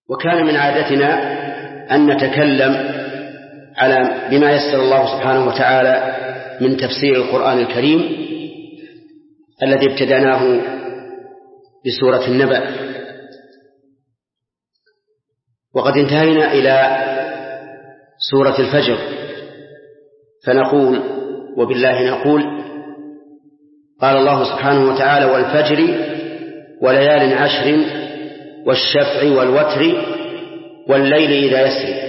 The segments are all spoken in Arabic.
وكان من عادتنا أن نتكلم على بما يسر الله سبحانه وتعالى من تفسير القرآن الكريم الذي ابتدأناه بسورة النبأ، وقد انتهينا إلى سورة الفجر، فنقول وبالله نقول: قال الله سبحانه وتعالى: والفجر وليال عشر والشفع والوتر والليل إذا يسري.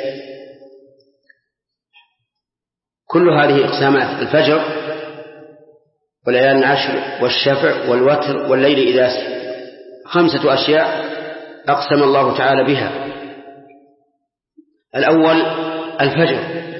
كل هذه إقسامات: الفجر وليال عشر والشفع والوتر والليل إذا يسري، 5 أشياء أقسم الله تعالى بها. الأول الفجر،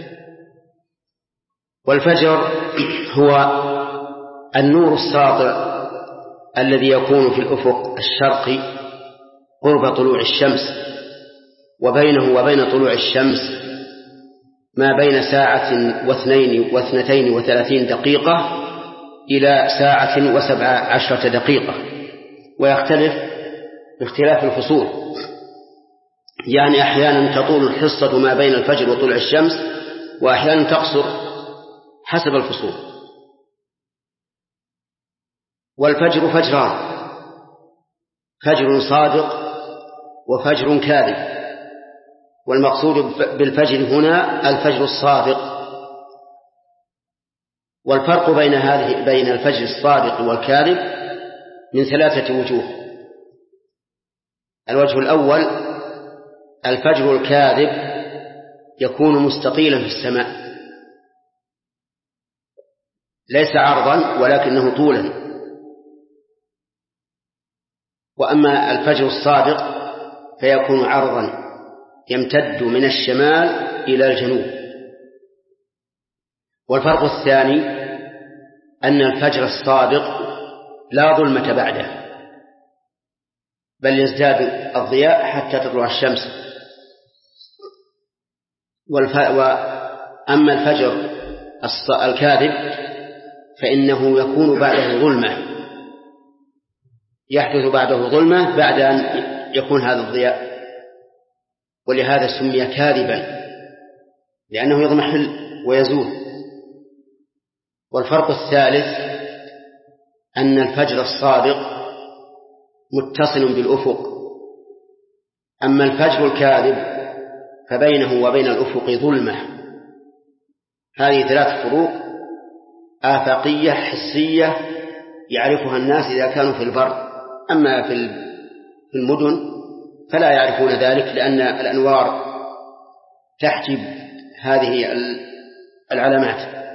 والفجر هو النور الساطع الذي يكون في الأفق الشرقي قرب طلوع الشمس، وبينه وبين طلوع الشمس ما بين 2:32 دقيقة إلى 17 دقيقة، ويختلف باختلاف الفصول، يعني أحيانا تطول الحصة ما بين الفجر وطلوع الشمس، وأحيانا تقصر حسب الفصول. والفجر فجران: فجر صادق وفجر كاذب، والمقصود بالفجر هنا الفجر الصادق. والفرق بين الفجر الصادق والكاذب من 3 وجوه. الوجه الأول: الفجر الكاذب يكون مستطيلا في السماء، ليس عرضا ولكنه طولا. وأما الفجر الصادق فيكون عرضا يمتد من الشمال إلى الجنوب. والفرق الثاني أن الفجر الصادق لا ظلمة بعده، بل يزداد الضياء حتى تطلع الشمس. وأما الفجر الكاذب فإنه يكون بعده ظلمة، يحدث بعده ظلمة بعد أن يكون هذا الضياء، ولهذا سمي كاذبا لأنه يضمحل ويزول. والفرق الثالث أن الفجر الصادق متصل بالأفق، أما الفجر الكاذب فبينه وبين الأفق ظلمة. هذه 3 فروق آفاقية حسية يعرفها الناس إذا كانوا في البر، أما في المدن فلا يعرفون ذلك، لأن الأنوار تحجب هذه العلامات.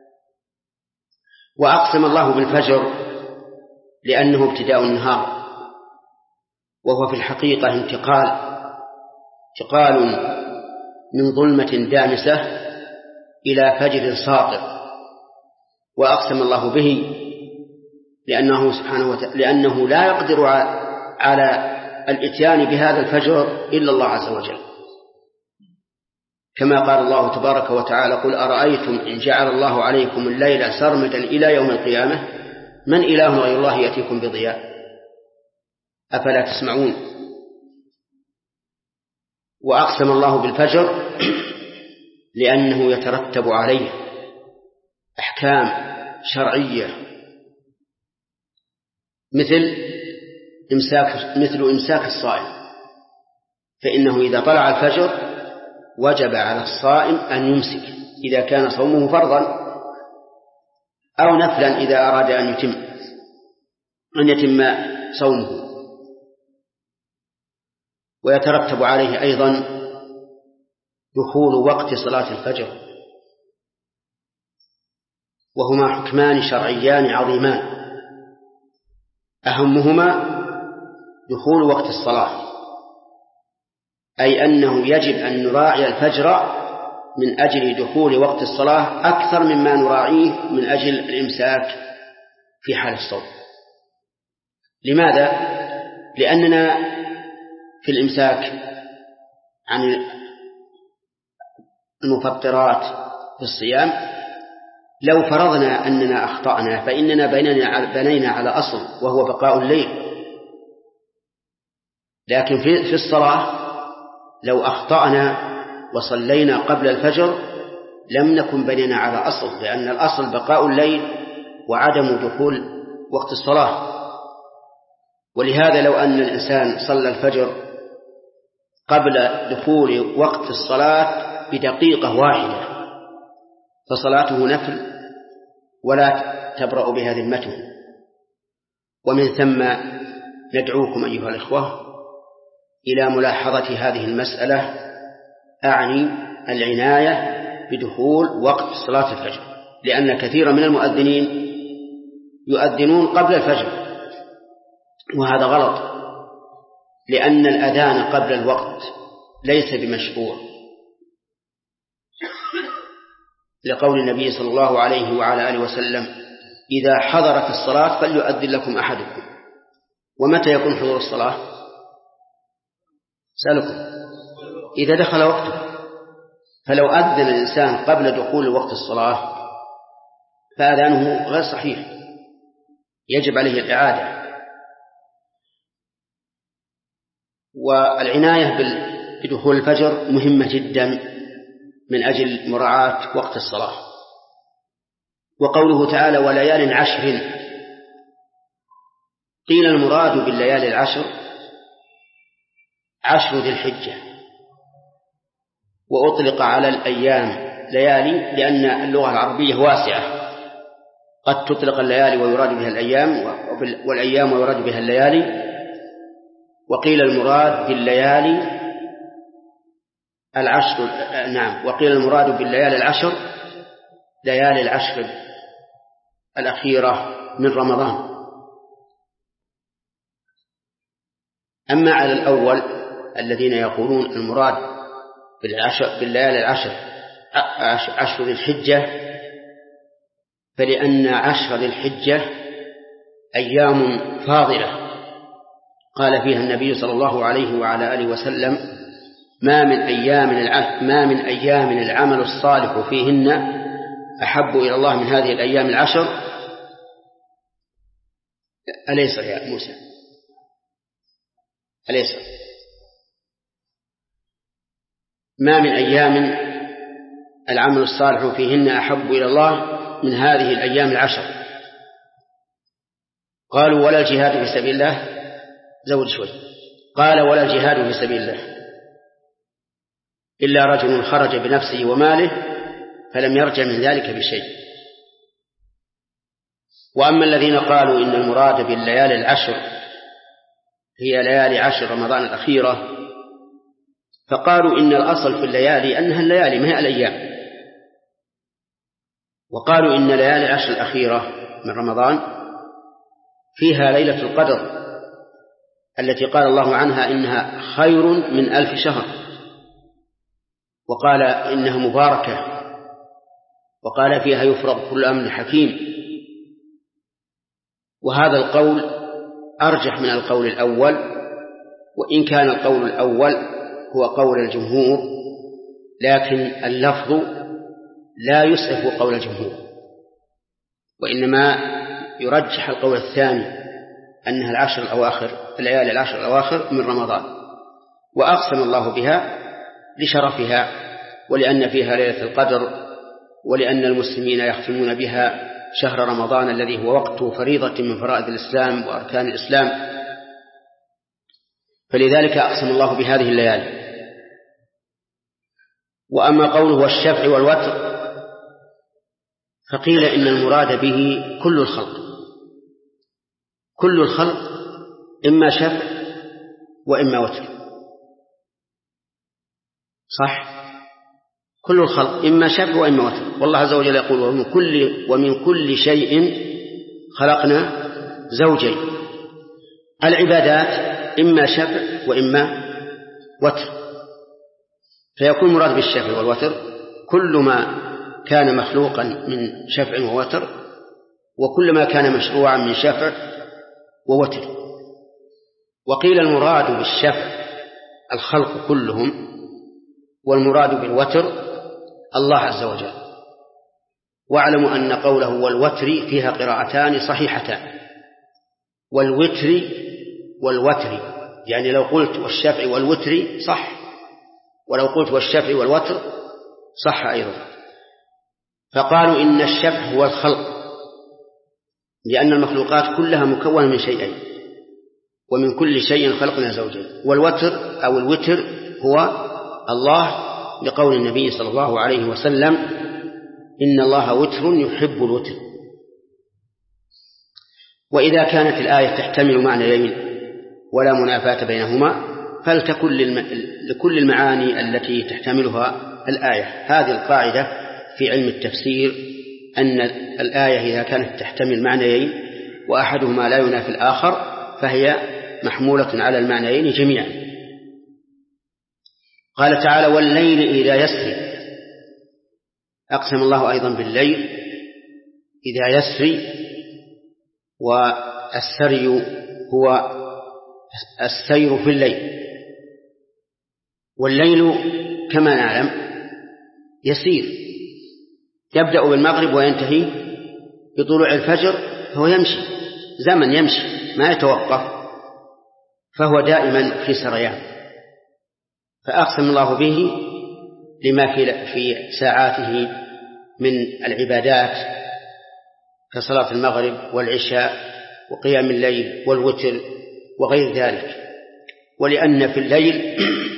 وأقسم الله بالفجر لأنه ابتداء النهار، وهو في الحقيقة انتقال من ظلمة دامسة إلى فجر ساطع. وأقسم الله به لأنه لا يقدر على الإتيان بهذا الفجر إلا الله عز وجل، كما قال الله تبارك وتعالى: قل أرأيتم إن جعل الله عليكم الليل سرمدا إلى يوم القيامة من إله غير الله يأتيكم بضياء أفلا تسمعون. وأقسم الله بالفجر لأنه يترتب عليه أحكام شرعية مثل إمساك الصائم، فإنه إذا طلع الفجر وجب على الصائم أن يمسك إذا كان صومه فرضا، أو نفلا إذا أراد أن يتم صومه. ويترتب عليه أيضا دخول وقت صلاة الفجر، وهما حكمان شرعيان عظيمان، أهمهما دخول وقت الصلاة، أي أنه يجب أن نراعي الفجر من أجل دخول وقت الصلاة أكثر مما نراعيه من أجل الإمساك في حال الصوم. لماذا؟ لأننا في الإمساك عن المفطرات في الصيام لو فرضنا أننا أخطأنا فإننا بنينا على أصل وهو بقاء الليل، لكن في الصلاة لو أخطأنا وصلينا قبل الفجر لم نكن بنينا على أصل، لأن الأصل بقاء الليل وعدم دخول وقت الصلاة. ولهذا لو أن الإنسان صلى الفجر قبل دخول وقت الصلاة بدقيقة واحدة فصلاته نفل ولا تبرأ بها ذمته. ومن ثم ندعوكم أيها الإخوة إلى ملاحظة هذه المسألة، أعني العناية بدخول وقت صلاة الفجر، لأن كثيرا من المؤذنين يؤذنون قبل الفجر، وهذا غلط، لأن الأذان قبل الوقت ليس بمشروع، لقول النبي صلى الله عليه وعلى آله وسلم: إذا حضرت الصلاة فليؤذن لكم أحدكم. ومتى يكون حضور الصلاة؟ سألكم إذا دخل وقته. فلو أذن الإنسان قبل دخول وقت الصلاة فأذانه غير صحيح، يجب عليه الإعادة. والعناية بدخول الفجر مهمة جدا من أجل مراعاة وقت الصلاة. وقوله تعالى: وليال عشر، قيل المراد بالليالي العشر عشر ذي الحجة، وأطلق على الأيام ليالي لأن اللغة العربية واسعة، قد تطلق الليالي ويراد بها الأيام، والأيام ويراد بها الليالي. وقيل المراد بالليالي العشر، نعم، وقيل المراد بالليالي العشر ليالي العشر الأخيرة من رمضان. أما على الأول الذين يقولون المراد بالليالي العشر عشر ذي الحجة، فلأن عشر ذي الحجة أيام فاضلة قال فيها النبي صلى الله عليه وعلى آله وسلم: ما من أيام العمل الصالح فيهن أحب إلى الله من هذه الأيام العشر. أليس يا موسى؟ أليس؟ ما من أيام العمل الصالح فيهن أحب إلى الله من هذه الأيام العشر. قالوا: ولا الجهاد في سبيل الله؟ زود شوي. قال: ولا الجهاد في سبيل الله إلا رجل خرج بنفسه وماله فلم يرجع من ذلك بشيء. وأما الذين قالوا إن المراد بالليالي العشر هي ليالي عشر رمضان الأخيرة، فقالوا إن الأصل في الليالي أنها الليالي ما هي الأيام، وقالوا إن ليالي العشر الأخيرة من رمضان فيها ليلة القدر التي قال الله عنها إنها خير من 1000 شهر، وقال إنها مباركة، وقال فيها يفرغ كل أمر حكيم. وهذا القول أرجح من القول الأول، وإن كان القول الأول هو قول الجمهور، لكن اللفظ لا يسعف قول الجمهور، وإنما يرجح القول الثاني أنها العشر الأواخر، الليالي العشر الأواخر من رمضان، وأقسم الله بها لشرفها ولأن فيها ليلة القدر، ولأن المسلمين يختمون بها شهر رمضان الذي هو وقته فريضة من فرائض الإسلام وأركان الإسلام، فلذلك أقسم الله بهذه الليالي. وأما قوله والشفع والوتر فقيل إن المراد به كل الخلق، كل الخلق إما شفع وإما وتر، صح؟ كل الخلق إما شفع وإما وتر، والله عز وجل يقول: ومن كل شيء خلقنا زوجين. العبادات إما شفع وإما وتر، فيكون مراد بالشفع والوتر كل ما كان مخلوقا من شفع ووتر، وكل ما كان مشروعا من شفع ووتر. وقيل المراد بالشفع الخلق كلهم، والمراد بالوتر الله عز وجل. واعلموا أن قوله والوتر فيها قراءتان صحيحتان، والوتر والوتر، يعني لو قلت والشفع والوتر صح، ولو قلت والشفع والوتر صح أيضا. فقالوا إن الشفع هو الخلق، لأن المخلوقات كلها مكونة من شيئين، ومن كل شيء خلقنا زوجين. والوتر أو الوتر هو الله، لقول النبي صلى الله عليه وسلم إن الله وتر يحب الوتر. وإذا كانت الآية تحتمل معنيين ولا منافاة بينهما فلتكن لكل المعاني التي تحتملها الآية. هذه القاعدة في علم التفسير، أن الآية إذا كانت تحتمل معنيين وأحدهما لا ينافي الآخر فهي محمولة على المعنيين جميعا. قال تعالى والليل إذا يسري، أقسم الله أيضا بالليل إذا يسري، والسري هو السير في الليل، والليل كما نعلم يسير، يبدأ بالمغرب وينتهي بطلوع الفجر، فهو يمشي زمن، يمشي ما يتوقف، فهو دائما في سريان. فأقسم الله به لما في ساعاته من العبادات كصلاة المغرب والعشاء وقيام الليل والوتر وغير ذلك. ولأن في الليل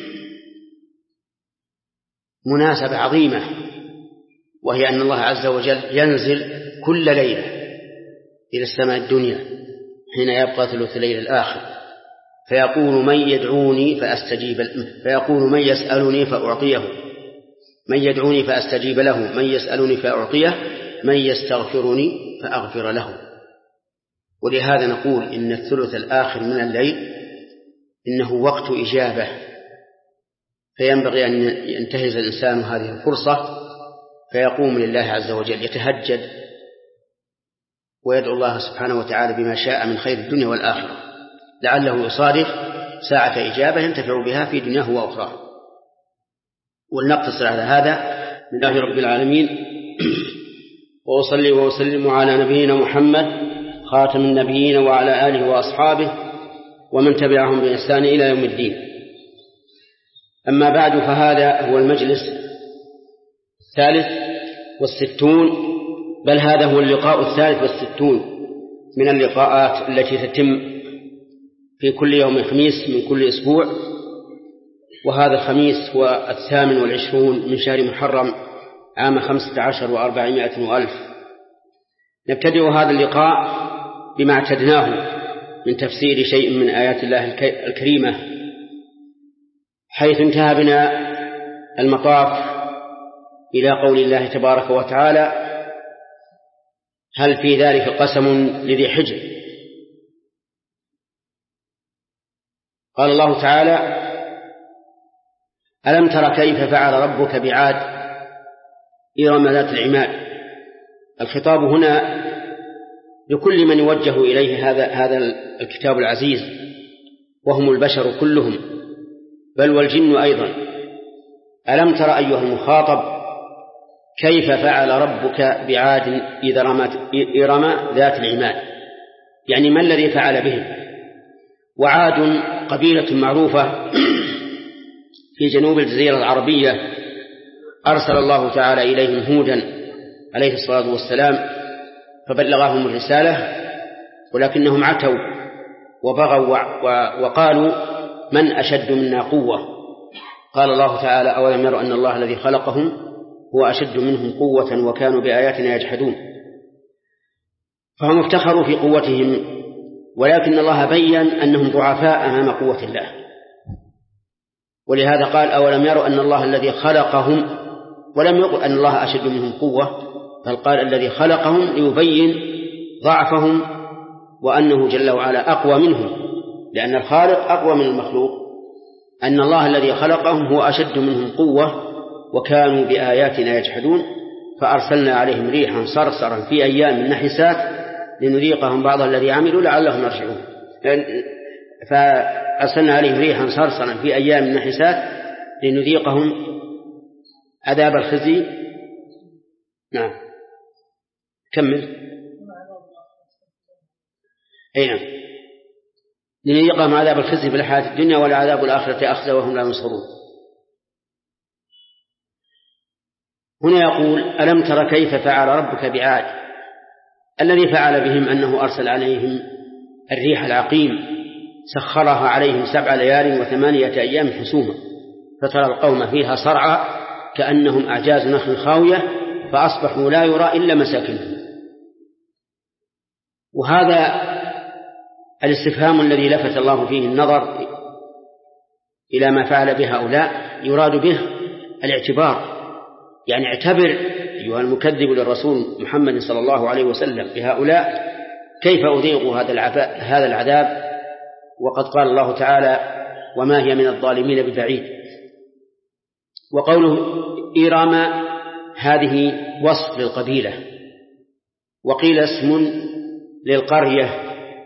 مناسبة عظيمة، وهي أن الله عز وجل ينزل كل ليلة إلى السماء الدنيا حين يبقى ثلث الليل الآخر، فيقول من يدعوني فأستجيب، فيقول من يسألني فأعطيه، من يدعوني فأستجيب له، من يسألني فأعطيه، من يستغفرني فأغفر له. ولهذا نقول إن الثلث الآخر من الليل إنه وقت إجابة، فينبغي أن ينتهز الإنسان هذه الفرصة فيقوم لله عز وجل يتهجد ويدعو الله سبحانه وتعالى بما شاء من خير الدنيا والآخرة، لعله يصادف ساعة إجابة ينتفع بها في دنياه وأخراه. ولنقتصر على هذا. من الله رب العالمين، وأصلي وأسلم على نبينا محمد خاتم النبيين وعلى آله وأصحابه ومن تبعهم بإحسان إلى يوم الدين. أما بعد، فهذا هو المجلس 63، بل هذا هو اللقاء 63 من اللقاءات التي تتم في كل يوم خميس من كل أسبوع، وهذا الخميس هو 28 من شهر محرم عام 15 و400 وألف. نبتدئ هذا اللقاء بما اعتدناه من تفسير شيء من آيات الله الكريمة، حيث انتهى بنا المطاف إلى قول الله تبارك وتعالى هل في ذلك قسم لذي حجر. قال الله تعالى ألم تر كيف فعل ربك بعاد إرم ذات العماد. الخطاب هنا لكل من يوجه إليه هذا الكتاب العزيز، وهم البشر كلهم بل والجن أيضا. ألم تر أيها المخاطب كيف فعل ربك بعاد إرم ذات العماد، يعني ما الذي فعل بهم. وعاد قبيلة معروفة في جنوب الجزيرة العربية، أرسل الله تعالى إليهم هودا عليه الصلاة والسلام فبلغهم الرسالة، ولكنهم عتوا وبغوا وقالوا من أشد منا قوة. قال الله تعالى أولم يروا أن الله الذي خلقهم هو أشد منهم قوة وكانوا بآياتنا يجحدون. فهم افتخروا في قوتهم، ولكن الله بيّن أنهم ضعفاء أمام قوة الله. ولهذا قال أولم يروا أن الله الذي خلقهم، ولم يقل أن الله أشد منهم قوة، بل قال الذي خلقهم ليبين ضعفهم وأنه جل وعلا أقوى منهم، لأن الخالق أقوى من المخلوق. أن الله الذي خلقهم هو أشد منهم قوة وكانوا بآياتنا يجحدون، فأرسلنا عليهم ريحا صرصرا في أيام نحسات لنذيقهم بعض الذي عملوا لعلهم يرجعون. فأرسلنا عليهم ريحا صرصرا في أيام نحسات لنذيقهم عذاب الخزي. نعم كمل. نعم لنذيقهم عذاب الخزي في الحياة الدنيا ولعذاب الآخرة أخزى وهم لا ينصرون. هنا يقول ألم تر كيف فعل ربك بعاد. الذي فعل بهم أنه أرسل عليهم الريح العقيم سخرها عليهم 7 ليال و8 أيام حسوما فترى القوم فيها صرعى كأنهم أعجاز نخل خاوية فأصبحوا لا يرى إلا مساكنهم. وهذا الاستفهام الذي لفت الله فيه النظر إلى ما فعل بهؤلاء يراد به الاعتبار، يعني اعتبر أيها المكذب للرسول محمد صلى الله عليه وسلم بهؤلاء كيف أذيقوا هذا العذاب، وقد قال الله تعالى وما هي من الظالمين ببعيد. وقوله إرم هذه وصف للقبيلة، وقيل اسم للقرية،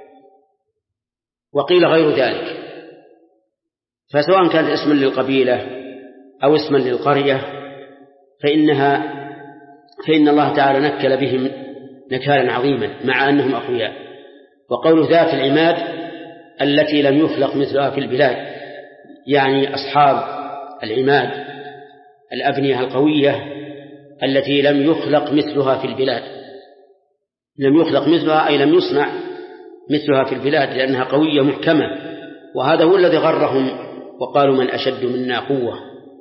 وقيل غير ذلك، فسواء كانت اسما للقبيلة أو اسما للقرية فإن الله تعالى نكل بهم نكالا عظيما مع أنهم أقوياء. وقول ذات العماد التي لم يخلق مثلها في البلاد، يعني أصحاب العماد الأبنية القوية التي لم يخلق مثلها في البلاد. لم يخلق مثلها أي لم يصنع مثلها في البلاد لأنها قوية محكمة، وهذا هو الذي غرهم وقالوا من أشد منا قوة.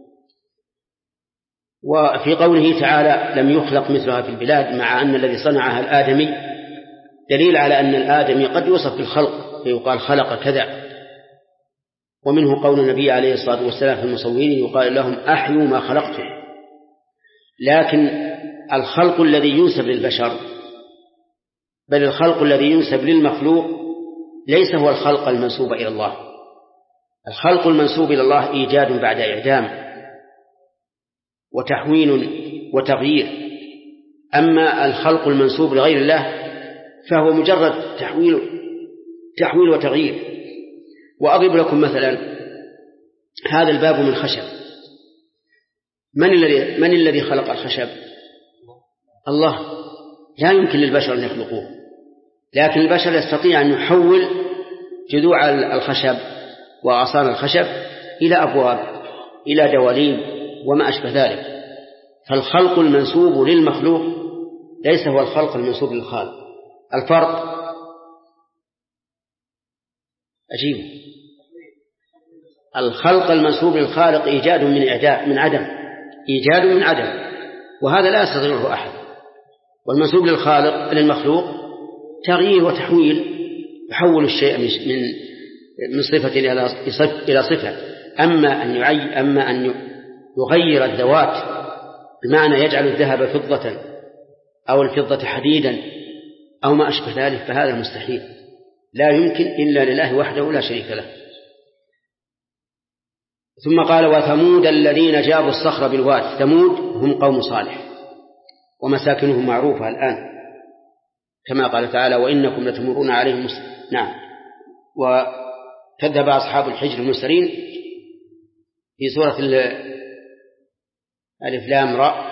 وفي قوله تعالى لم يخلق مثلها في البلاد مع أن الذي صنعها الآدمي دليل على أن الآدمي قد يوصف بالخلق فيقال خلق كذا. ومنه قول النبي عليه الصلاة والسلام في المصورين يقال لهم أحيوا ما خلقتم. لكن الخلق الذي ينسب للبشر بل الخلق الذي ينسب للمخلوق ليس هو الخلق المنسوب إلى الله. الخلق المنسوب إلى الله إيجاد بعد إعدام وتحوين وتغيير، أما الخلق المنسوب لغير الله فهو مجرد تحويل وتغيير. وأضرب لكم مثلا هذا الباب من خشب، من الذي خلق الخشب؟ الله. لا يمكن للبشر أن يخلقوه، لكن البشر يستطيع أن يحول جذوع الخشب وأغصان الخشب إلى أبواب إلى دواليب وما أشبه ذلك. فالخلق المنسوب للمخلوق ليس هو الخلق المنسوب للخالق. الفرق أجيب. الخلق المنسوب للخالق إيجاد من عدم، إيجاد من عدم، وهذا لا يستطيعه أحد. والمنسوب للمخلوق تغيير وتحويل، يحول الشيء من صفة إلى صفة. أما أن يغير الذوات بمعنى يجعل الذهب فضة أو الفضة حديدا أو ما أشبه ذلك فهذا مستحيل، لا يمكن إلا لله وحده لا شريك له. ثم قال وثمود الذين جابوا الصخر بالواد. ثمود هم قوم صالح ومساكنهم معروفة الآن كما قال تعالى وإنكم لتمرون عليهم نعم. وكذب أصحاب الحجر المرسلين في سورة ألف لام راء.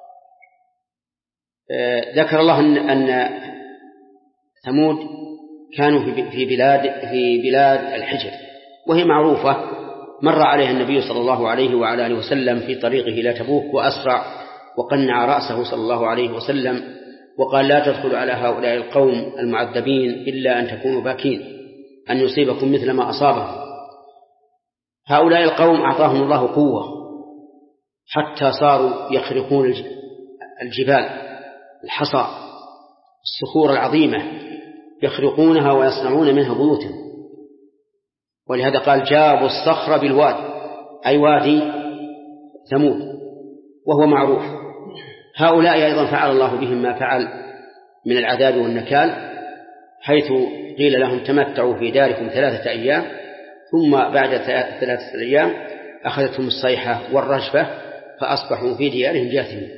ذكر الله أن ثمود كانوا في بلاد الحجر وهي معروفة، مر عليها النبي صلى الله عليه وعلى آله وسلم في طريقه إلى تبوك وأسرع وقنع رأسه صلى الله عليه وسلم وقال لا تدخلوا على هؤلاء القوم المعذبين إلا أن تكونوا باكين أن يصيبكم مثل ما أصابهم. هؤلاء القوم أعطاهم الله قوة حتى صاروا يخرقون الجبال، الحصى، الصخور العظيمة، يخرقونها ويصنعون منها بيوتا. ولهذا قال جابوا الصخر بالواد أي وادي ثمود وهو معروف. هؤلاء أيضا فعل الله بهم ما فعل من العذاب والنكال، حيث قيل لهم تمتعوا في داركم 3 أيام ثم بعد 3 أيام أخذتهم الصيحة والرجفة فأصبحوا في ديارهم جاثمين.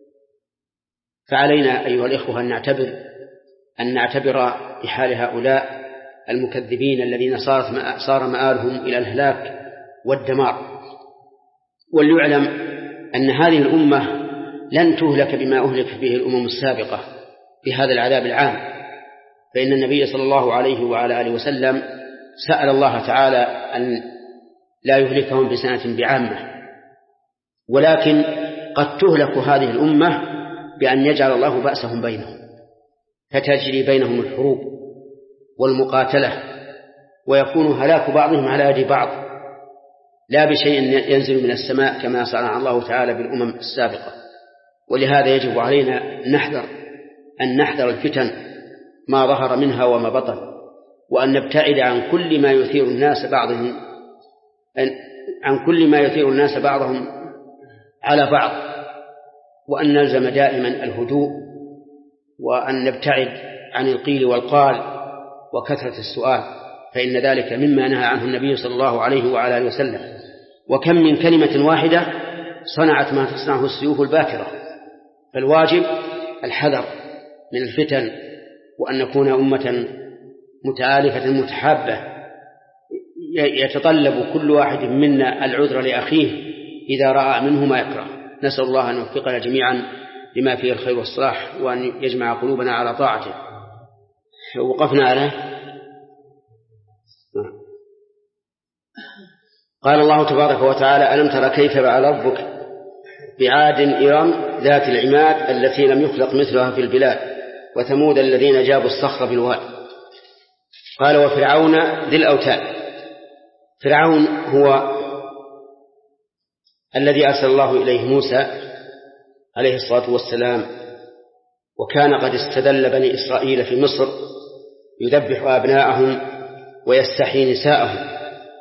فعلينا أيها الإخوة أن نعتبر بحال هؤلاء المكذبين الذين صار مآلهم إلى الهلاك والدمار. وليعلم أن هذه الأمة لن تهلك بما أهلك به الأمم السابقة بهذا العذاب العام، فإن النبي صلى الله عليه وعلى آله وسلم سأل الله تعالى أن لا يهلكهم بسنة بعامة، ولكن قد تهلك هذه الأمة بأن يجعل الله بأسهم بينهم، فتجري بينهم الحروب والمقاتلة، ويكون هلاك بعضهم على يد بعض لا بشيء ينزل من السماء كما صنع الله تعالى بالأمم السابقة. ولهذا يجب علينا أن نحذر الفتن ما ظهر منها وما بطن، وأن نبتعد عن كل ما يثير الناس بعضهم على بعض، وأن نلزم دائما الهدوء، وأن نبتعد عن القيل والقال وكثرة السؤال، فإن ذلك مما نهى عنه النبي صلى الله عليه وعلى آله وسلم. وكم من كلمة واحدة صنعت ما تصنعه السيوف الباترة. فالواجب الحذر من الفتن، وأن نكون أمة متآلفة متحابة يتطلب كل واحد منا العذر لأخيه إذا رأى منه ما يكره. نسأل الله أن يوفقنا جميعا لما فيه الخير والصلاح، وأن يجمع قلوبنا على طاعته. وقفنا على قال الله تبارك وتعالى: ألم تر كيف فعل ربك بعاد إرم ذات العماد التي لم يخلق مثلها في البلاد وثمود الذين جابوا الصخر بالواد. قال: وفرعون ذي الأوتاد. فرعون هو الذي أرسل الله إليه موسى عليه الصلاة والسلام، وكان قد استدل بني إسرائيل في مصر يذبح أبناءهم ويستحيي نساءهم.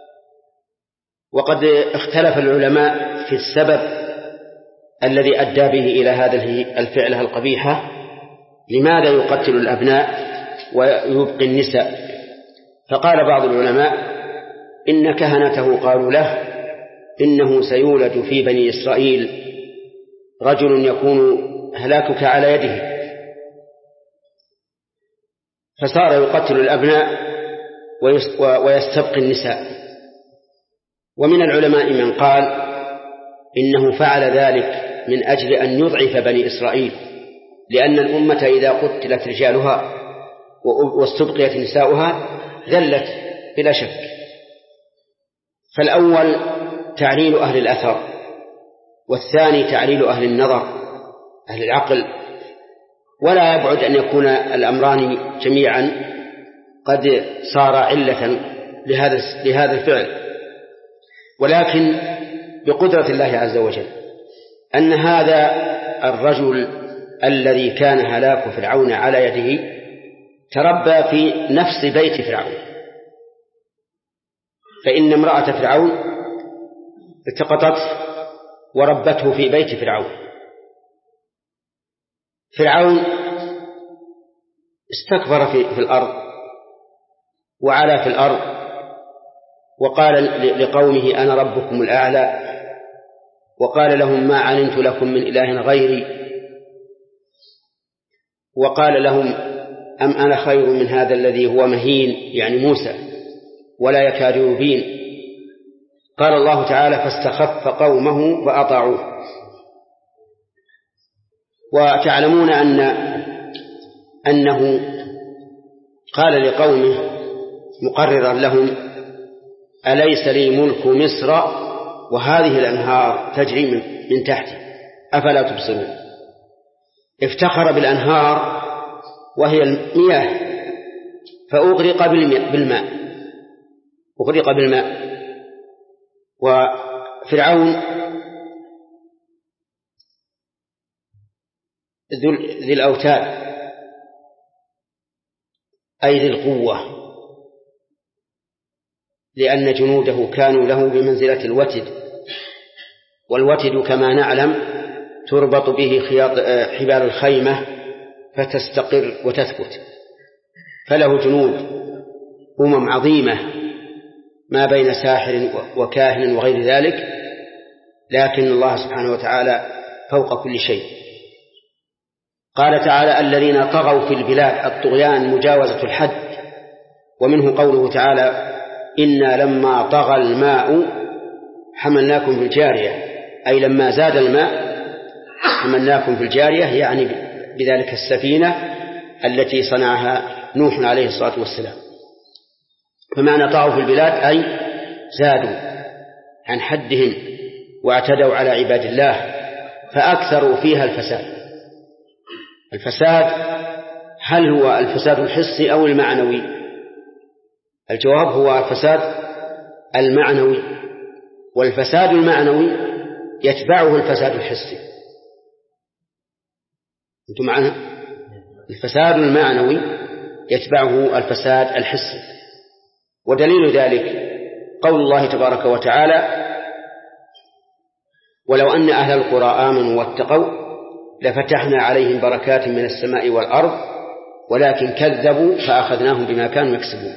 وقد اختلف العلماء في السبب الذي أدى به إلى هذه الفعلة القبيحة، لماذا يقتل الأبناء ويبقي النساء؟ فقال بعض العلماء إن كهنته قالوا له إنه سيولد في بني إسرائيل رجل يكون هلاكك على يده، فصار يقتل الأبناء ويستبقي النساء. ومن العلماء من قال إنه فعل ذلك من أجل أن يضعف بني إسرائيل، لأن الأمة إذا قتلت رجالها واستبقيت نساؤها ذلت بلا شك. فالأول تعليل أهل الأثر، والثاني تعليل أهل النظر أهل العقل. ولا يبعد أن يكون الأمران جميعا قد صار علة لهذا الفعل، ولكن بقدرة الله عز وجل أن هذا الرجل الذي كان هلاك فرعون على يده تربى في نفس بيت فرعون، فإن امرأة فرعون التقطته وربته في بيت فرعون. فرعون استكبر في الأرض وعلى في الأرض، وقال لقومه أنا ربكم الأعلى، وقال لهم ما علمت لكم من إله غيري، وقال لهم أم أنا خير من هذا الذي هو مهين، يعني موسى، ولا يكاد يبين. قال الله تعالى فاستخف قومه فأطاعوه. وتعلمون أنه قال لقومه مقررا لهم أليس لي ملك مصر وهذه الأنهار تجري من تحتي أفلا تبصرون. افتخر بالأنهار وهي المياه فأغرق بالماء. وفرعون ذي الأوتاد أي ذي القوة، لأن جنوده كانوا له بمنزلة الوتد، والوتد كما نعلم تربط به حبال الخيمة فتستقر وتثبت، فله جنود عظيمة ما بين ساحر وكاهن وغير ذلك، لكن الله سبحانه وتعالى فوق كل شيء. قال تعالى الذين طغوا في البلاد، الطغيان مجاوزة الحد، ومنه قوله تعالى إنا لما طغى الماء حملناكم في الجارية، أي لما زاد الماء حملناكم في الجارية، يعني بذلك السفينة التي صنعها نوح عليه الصلاة والسلام. فمعنى طغوا في البلاد أي زادوا عن حدهم واعتدوا على عباد الله فأكثروا فيها الفساد هل هو الفساد الحسي أو المعنوي؟ الجواب هو الفساد المعنوي، والفساد المعنوي يتبعه الفساد الحسي. أنتم معنا؟ الفساد المعنوي يتبعه الفساد الحسي، ودليل ذلك قول الله تبارك وتعالى: ولو أن أهل القرى آمنوا واتقوا لفتحنا عليهم بركات من السماء والأرض ولكن كذبوا فأخذناهم بما كانوا يكسبون.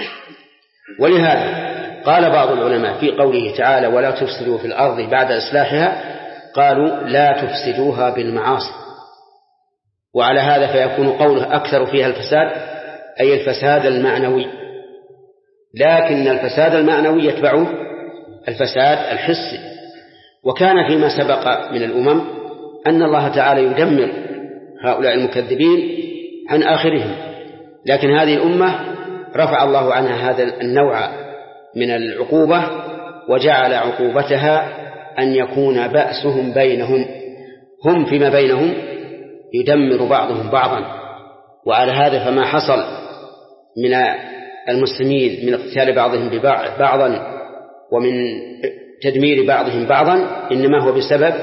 ولهذا قال بعض العلماء في قوله تعالى: ولا تفسدوا في الأرض بعد إصلاحها، قالوا لا تفسدوها بالمعاصي. وعلى هذا فيكون قوله أكثر فيها الفساد أي الفساد المعنوي، لكن الفساد المعنوي يتبعه الفساد الحسي. وكان فيما سبق من الأمم أن الله تعالى يدمر هؤلاء المكذبين عن آخرهم، لكن هذه الأمة رفع الله عنها هذا النوع من العقوبة وجعل عقوبتها أن يكون بأسهم بينهم، هم فيما بينهم يدمر بعضهم بعضا. وعلى هذا فما حصل من المسلمين من اقتتال بعضهم بعضا ومن تدمير بعضهم بعضا إنما هو بسبب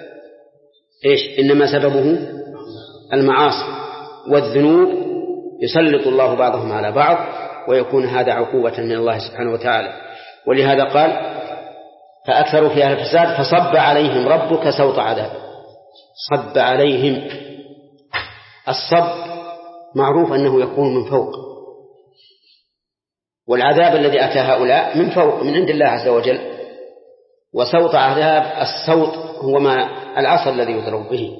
إنما سببه المعاصي والذنوب، يسلط الله بعضهم على بعض ويكون هذا عقوبة من الله سبحانه وتعالى. ولهذا قال: فأكثروا فيها الفساد فصب عليهم ربك سوط عذاب. صب عليهم، الصب معروف أنه يكون من فوق، والعذاب الذي أتى هؤلاء من فوق من عند الله عز وجل. وسوط عذاب، السوط هو ما العصا الذي يضرب به،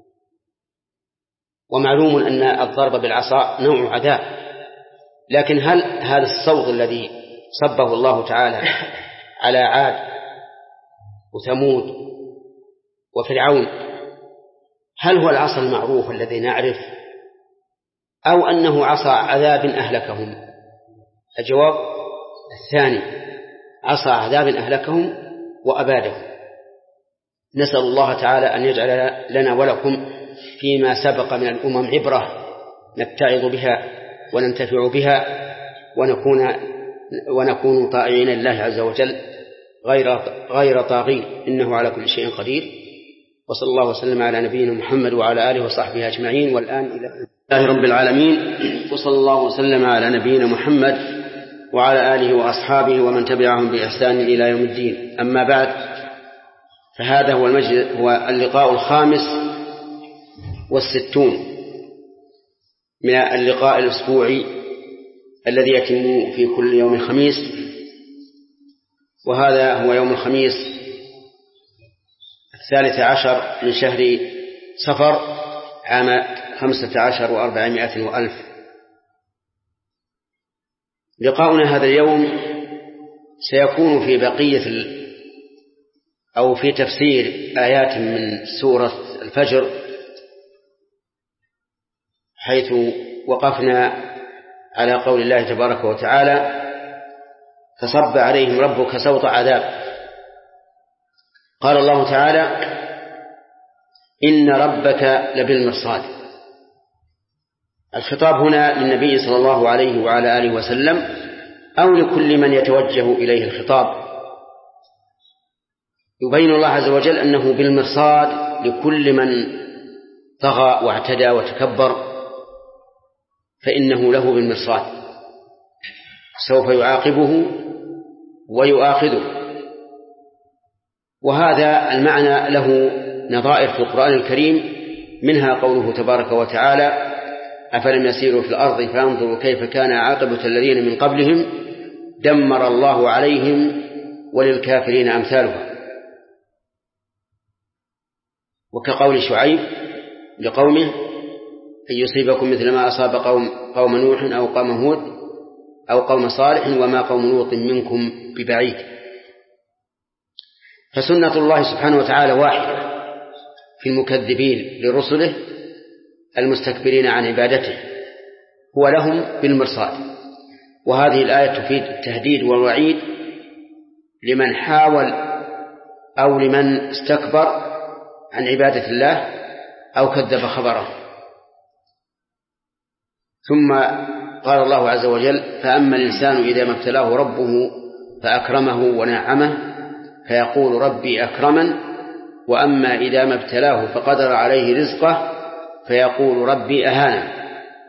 ومعلوم أن الضرب بالعصا نوع عذاب، لكن هل هذا الصوت الذي صبه الله تعالى على عاد وثمود وفرعون هل هو العصا المعروف الذي نعرف، أو أنه عصا عذاب أهلكهم؟ الجواب الثاني، عصا عذاب أهلكهم وأبادهم. نسأل الله تعالى أن يجعل لنا ولكم فيما سبق من الأمم عبرة نتعظ بها وننتفع بها ونكون طائعين لله عز وجل غير طاغين، إنه على كل شيء قدير. وصلى الله وسلم على نبينا محمد وعلى آله وصحبه أجمعين. والآن إلى الله رب العالمين، وصلى الله وسلم على نبينا محمد وعلى آله وأصحابه ومن تبعهم بإحسان إلى يوم الدين. أما بعد، فهذا هو اللقاء 65 من اللقاء الأسبوعي الذي يتم في كل يوم خميس، وهذا هو يوم الخميس 13 من شهر صفر عام 15 و400 وألف. لقاؤنا هذا اليوم سيكون في بقية أو في تفسير آيات من سورة الفجر، حيث وقفنا على قول الله تبارك وتعالى: فصب عليهم ربك سوط عذاب. قال الله تعالى: إن ربك لبالمرصاد. الخطاب هنا للنبي صلى الله عليه وعلى آله وسلم أو لكل من يتوجه إليه الخطاب. يبين الله عز وجل أنه بالمرصاد لكل من طغى واعتدى وتكبر، فإنه له بالمرصاد، سوف يعاقبه ويؤاخذه. وهذا المعنى له نظائر في القرآن الكريم، منها قوله تبارك وتعالى: أفلم يسيروا في الأرض فانظروا كيف كان عاقبة الذين من قبلهم دمر الله عليهم وللكافرين أمثالها. وكقول شعيب لقومه: أن يصيبكم مثل ما أصاب قوم نوح أو قوم هود أو قوم صالح وما قوم لوط منكم ببعيد. فسنة الله سبحانه وتعالى واحدة في المكذبين لرسله المستكبرين عن عبادته، هو لهم بالمرصاد. وهذه الآية تفيد التهديد والوعيد لمن حاول أو لمن استكبر عن عبادة الله أو كذب خبره. ثم قال الله عز وجل: فأما الإنسان إذا ما ابتلاه ربه فأكرمه ونعمه فيقول ربي أكرمن، وأما إذا ما ابتلاه فقدر عليه رزقه فيقول ربي أهانن.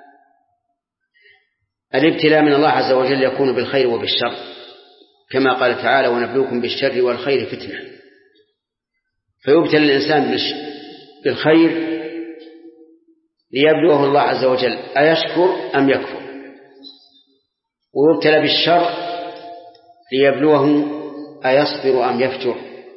الابتلاء من الله عز وجل يكون بالخير وبالشر، كما قال تعالى: ونبلوكم بالشر والخير فتنة. فيبتلى الإنسان بالخير ليبلوه الله عز وجل أيشكر أم يكفر، ويبتلى بالشر ليبلوه أيصبر أم يفجر.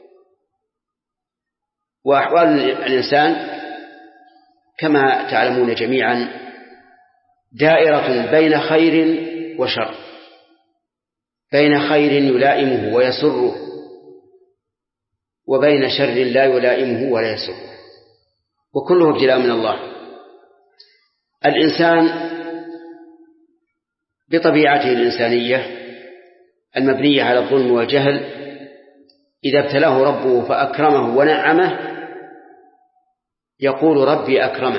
وأحوال الإنسان كما تعلمون جميعا دائرة بين خير وشر، بين خير يلائمه ويسره وبين شر لا يلائمه ولا يسره، وكله ابتلاء من الله. الإنسان بطبيعته الإنسانية المبنية على الظلم والجهل إذا ابتلاه ربه فأكرمه ونعمه يقول ربي أكرمن،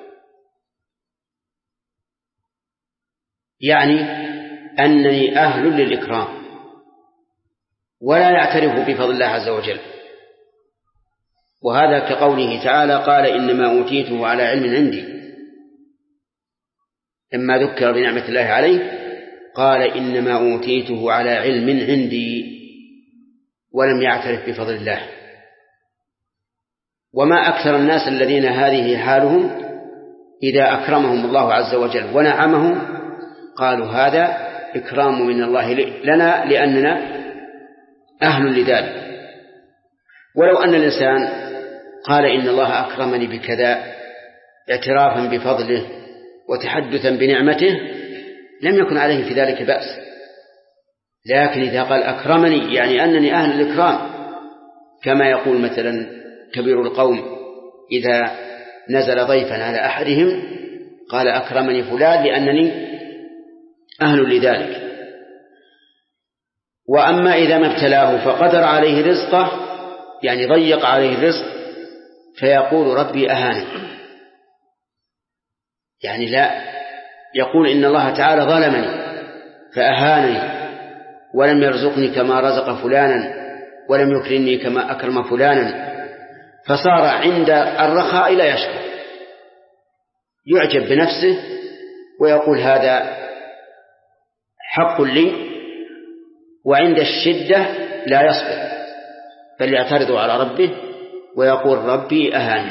يعني أنني أهل للإكرام، ولا يعترف بفضل الله عز وجل. وهذا كقوله تعالى: قال إنما أوتيته على علم عندي. لما ذكر بنعمة الله عليه قال إنما أوتيته على علم عندي، ولم يعترف بفضل الله. وما أكثر الناس الذين هذه حالهم إذا أكرمهم الله عز وجل ونعمهم قالوا هذا إكرام من الله لنا لأننا أهل لذلك. ولو أن الإنسان قال إن الله أكرمني بكذا اعترافا بفضله وتحدثا بنعمته لم يكن عليه في ذلك بأس، لكن إذا قال أكرمني يعني أنني أهل الإكرام، كما يقول مثلا كبير القوم إذا نزل ضيفا على أحدهم قال أكرمني فلان لأنني أهل لذلك. وأما إذا ما ابتلاه فقدر عليه رزقه يعني ضيق عليه الرزق فيقول ربي أهانن، يعني لا يقول إن الله تعالى ظلمني فأهانني ولم يرزقني كما رزق فلانا ولم يكرمني كما أكرم فلانا، فصار عند الرخاء لا يشكر، يعجب بنفسه ويقول هذا حق لي، وعند الشدة لا يصبر بل يعترض على ربه ويقول ربي أهاني.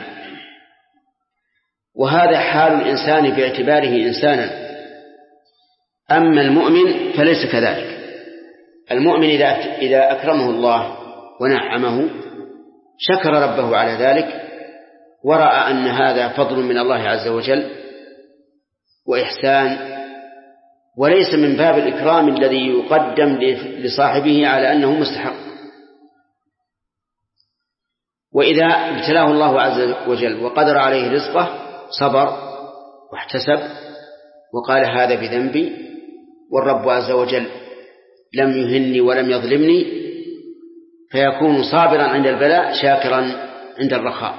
وهذا حال الإنسان باعتباره إنسانا. أما المؤمن فليس كذلك. المؤمن إذا أكرمه الله ونعمه شكر ربه على ذلك ورأى أن هذا فضل من الله عز وجل وإحسان، وليس من باب الإكرام الذي يقدم لصاحبه على أنه مستحق. وإذا ابتلاه الله عز وجل وقدر عليه رزقه صبر واحتسب وقال هذا بذنبي والرب عز وجل لم يهني ولم يظلمني، فيكون صابرا عند البلاء شاكرا عند الرخاء.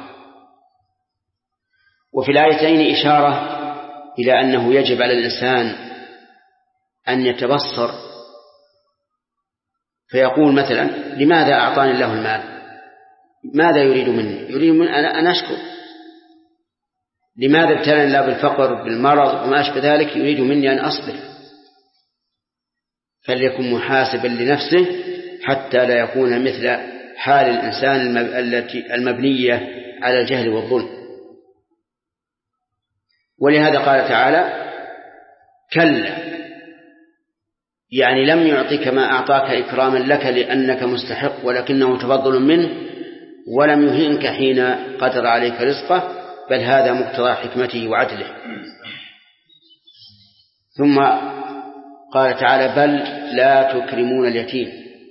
وفي الآيتين إشارة إلى أنه يجب على الإنسان أن يتبصر فيقول مثلا لماذا أعطاني الله المال؟ ماذا يريد مني؟ يريد من أن أشكر. لماذا ابتلاني الله بالفقر بالمرض وما أشبه ذلك؟ يريد مني أن أصبر. فليكن محاسبا لنفسه حتى لا يكون مثل حال الإنسان المبنية على الجهل والظلم. ولهذا قال تعالى كلا، يعني لم يعطيك ما أعطاك إكراما لك لأنك مستحق ولكنه تفضل منه، ولم يهنك حين قدر عليك رزقه، بل هذا مقتضى حكمته وعدله. ثم قال تعالى بل لا تكرمون اليتيم،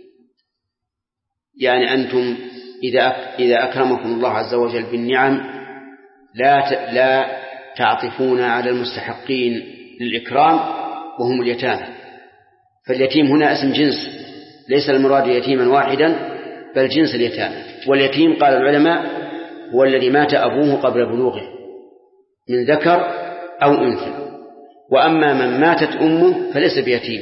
يعني أنتم إذا أكرمكم الله عز وجل بالنعم لا تعطفون على المستحقين للإكرام وهم اليتامى. فاليتيم هنا اسم جنس، ليس المراد يتيما واحدا بل جنس اليتامى. واليتيم قال العلماء هو الذي مات أبوه قبل بلوغه من ذكر أو أنثى. وأما من ماتت أمه فليس بيتيم.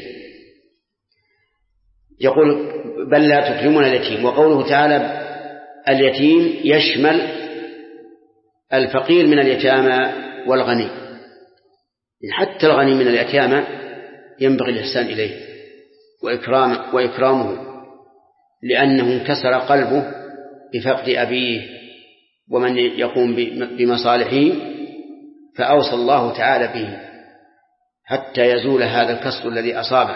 يقول بل لا تكرمون اليتيم. وقوله تعالى اليتيم يشمل الفقير من اليتامى والغني، حتى الغني من اليتامى ينبغي الإحسان إليه وإكرامه، لأنه انكسر قلبه بفقد أبيه ومن يقوم بمصالحه، فأوصى الله تعالى به حتى يزول هذا الكسر الذي أصابه.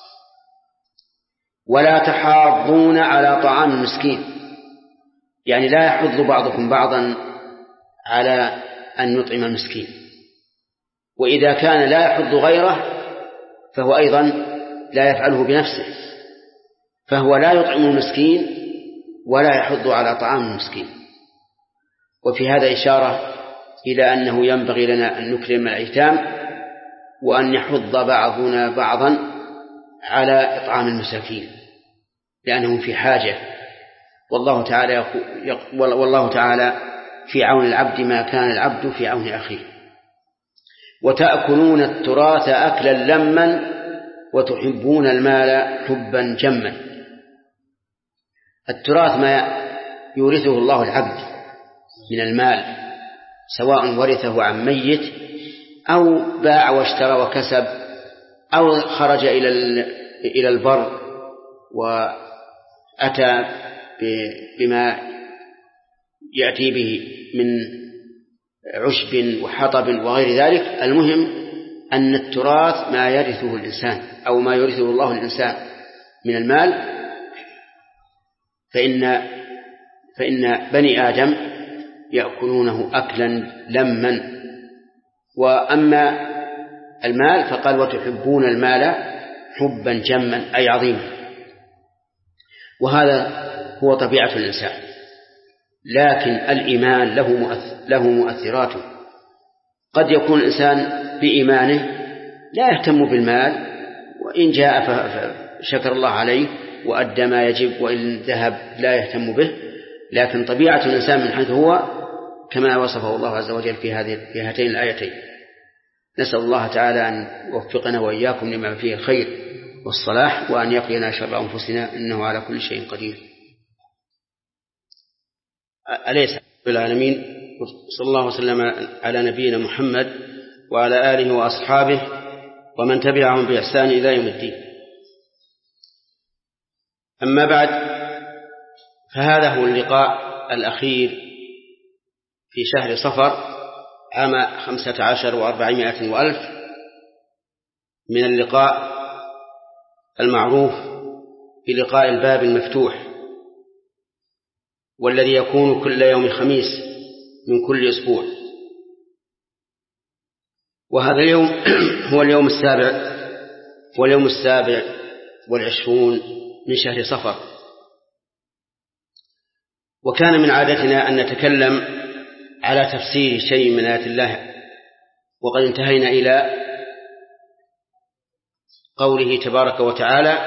ولا تحاضون على طعام المسكين، يعني لا يحض بعضكم بعضا على أن يطعم المسكين، وإذا كان لا يحض غيره فهو أيضا لا يفعله بنفسه، فهو لا يطعم المسكين ولا يحض على طعام المسكين. وفي هذا إشارة إلى أنه ينبغي لنا أن نكرم الأيتام وأن يحض بعضنا بعضا على إطعام المساكين لأنهم في حاجة، والله تعالى في عون العبد ما كان العبد في عون أخيه. وتأكلون التراث أكلا لما وتحبون المال حبا جما. التراث ما يورثه الله العبد من المال، سواء ورثه عن ميت أو باع واشترى وكسب أو خرج إلى البر وأتى بما يأتي به من عشب وحطب وغير ذلك. المهم أن التراث ما يرثه الإنسان أو ما يرثه الله الإنسان من المال، فإن بني آدم يأكلونه أكلا لما. وأما المال فقال وتحبون المال حبا جما أي عظيما. وهذا هو طبيعة الإنسان، لكن الإيمان له مؤثراته. قد يكون الإنسان بإيمانه لا يهتم بالمال، وإن جاء فشكر الله عليه وأدى ما يجب، وإن ذهب لا يهتم به. لكن طبيعة الإنسان من حيث هو كما وصفه الله عز وجل في هاتين الآيتين. نسأل الله تعالى أن يوفقنا وإياكم لما فيه الخير والصلاح، وأن يقينا شر أنفسنا إنه على كل شيء قدير. أليس رب العالمين، صلى الله وسلم على نبينا محمد وعلى آله وأصحابه ومن تبعهم بإحسان إلى يوم الدين. أما بعد، فهذا هو اللقاء الأخير في شهر صفر عام 15 و400 وألف من اللقاء المعروف بلقاء الباب المفتوح، والذي يكون كل يوم خميس من كل أسبوع. وهذا اليوم هو اليوم السابع والعشرون من شهر صفر. وكان من عادتنا أن نتكلم على تفسير شيء من آيات الله، وقد انتهينا إلى قوله تبارك وتعالى: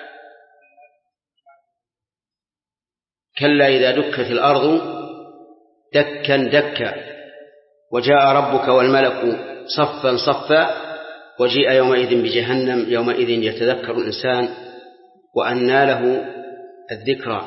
كلا إذا دكت الأرض دكا دكا وجاء ربك والملك صفا صفا وجيء يومئذ بجهنم يومئذ يتذكر الإنسان وأنى له الذكرى.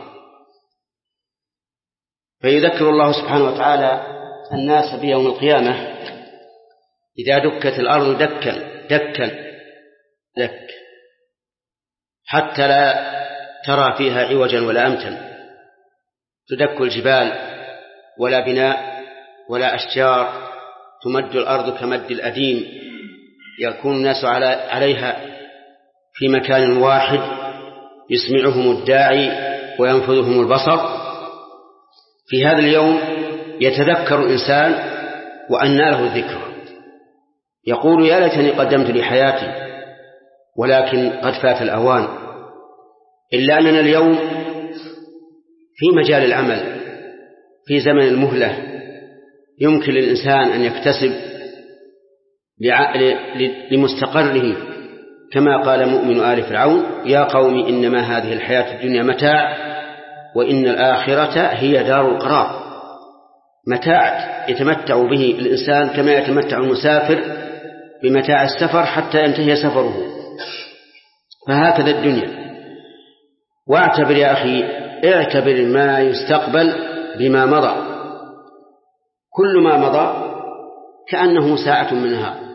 فيذكر الله سبحانه وتعالى الناس بيوم القيامة إذا دكت الأرض دكا دكا دك حتى لا ترى فيها عوجا ولا أمتا، تدك الجبال ولا بناء ولا أشجار، تمد الأرض كمد الأديم، يكون الناس عليها في مكان واحد، يسمعهم الداعي وينفذهم البصر. في هذا اليوم يتذكر الإنسان وأنى له الذكر، يقول: يا ليتني قدمت لحياتي، ولكن قد فات الأوان. إلا أننا اليوم في مجال العمل، في زمن المهلة، يمكن للإنسان أن يكتسب لمستقره، كما قال مؤمن آل فرعون: يا قوم إنما هذه الحياة الدنيا متاع وإن الآخرة هي دار القرار. متاع يتمتع به الإنسان كما يتمتع المسافر بمتاع السفر حتى ينتهي سفره، فهكذا الدنيا. واعتبر يا أخي، اعتبر ما يستقبل بما مضى، كل ما مضى كأنه ساعة من نهار،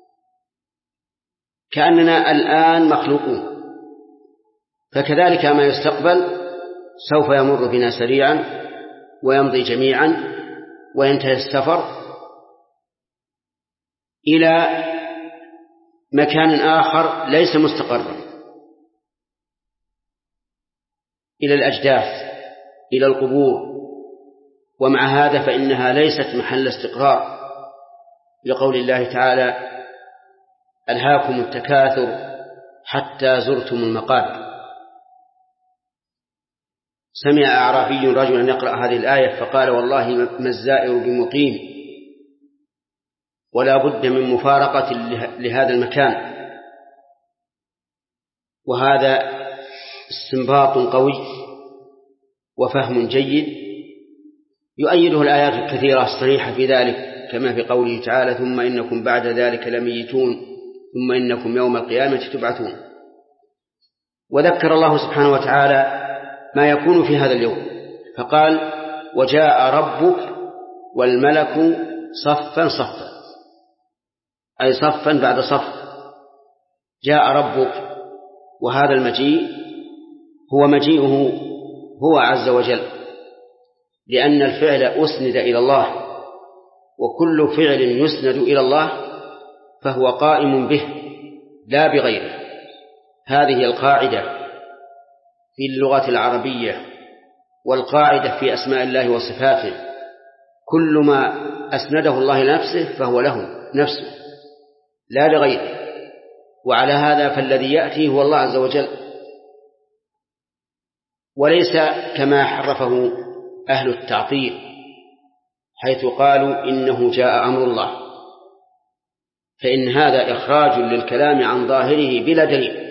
كأننا الآن مخلوقون. فكذلك ما يستقبل سوف يمر بنا سريعا ويمضي جميعا وينتهي السفر إلى مكان آخر ليس مستقرا، إلى الأجداث، إلى القبور. ومع هذا فإنها ليست محل استقرار، لقول الله تعالى: ألهاكم التكاثر حتى زرتم المقابر. سمع أعرابي رجلا يقرأ هذه الآية فقال: والله ما الزائر بمقيم، ولا بد من مفارقة لهذا المكان. وهذا استنباط قوي وفهم جيد يؤيده الآيات الكثيرة الصريحة في ذلك، كما في قوله تعالى: ثم إنكم بعد ذلك لميتون ثم إنكم يوم القيامة تبعثون. وذكر الله سبحانه وتعالى ما يكون في هذا اليوم فقال: وجاء ربك والملك صفا صفا، أي صفا بعد صف. جاء ربك، وهذا المجيء هو مجيئه هو عز وجل، لأن الفعل أسند إلى الله، وكل فعل يسند إلى الله فهو قائم به لا بغيره. هذه القاعدة في اللغة العربية، والقاعدة في أسماء الله وصفاته: كل ما أسنده الله لنفسه فهو له نفسه لا لغيره. وعلى هذا فالذي يأتي هو الله عز وجل، وليس كما حرفه أهل التعطيل حيث قالوا إنه جاء أمر الله، فإن هذا إخراج للكلام عن ظاهره بلا دليل.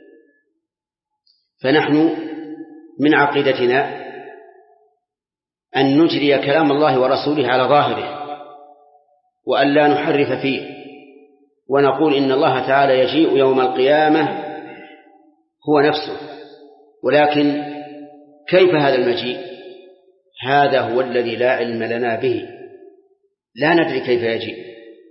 فنحن من عقيدتنا أن نجري كلام الله ورسوله على ظاهره، وأن لا نحرف فيه، ونقول إن الله تعالى يجيء يوم القيامة هو نفسه. ولكن كيف هذا المجيء؟ هذا هو الذي لا علم لنا به، لا ندري كيف يجيء.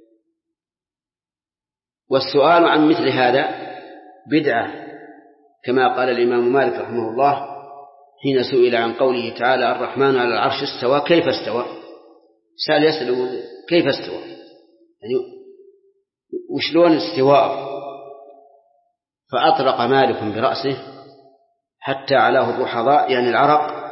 والسؤال عن مثل هذا بدعة، كما قال الإمام مالك رحمه الله حين سئل عن قوله تعالى: الرحمن على العرش استوى، كيف استوى؟ سأل يسأل كيف استوى، يعني وشلون استواء؟ فأطرق مالك برأسه حتى علاه الرحضاء، يعني العرق،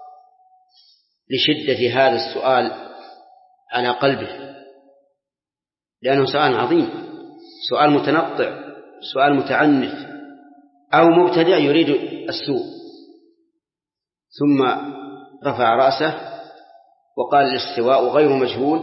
لشدة هذا السؤال على قلبه، لأنه سؤال عظيم، سؤال متنطع، سؤال متعنف، أو مبتدع يريد السوء. ثم رفع رأسه وقال: الاستواء غير مجهول،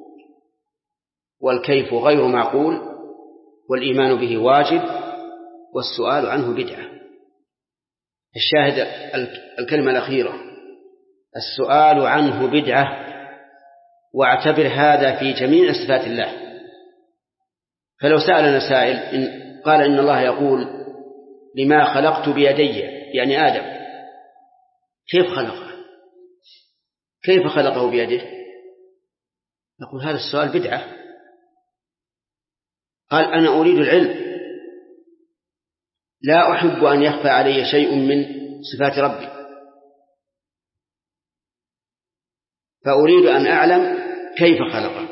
والكيف غير معقول، والإيمان به واجب، والسؤال عنه بدعة. الشاهد الكلمة الأخيرة: السؤال عنه بدعة. واعتبر هذا في جميع صفات الله. فلو سألنا سائل إن قال إن الله يقول: لما خلقت بيدي، يعني آدم، كيف خلقه؟ كيف خلقه بيده؟ نقول هذا السؤال بدعة. قال: أنا أريد العلم، لا أحب أن يخفى علي شيء من صفات ربي، فأريد أن أعلم كيف خلقه.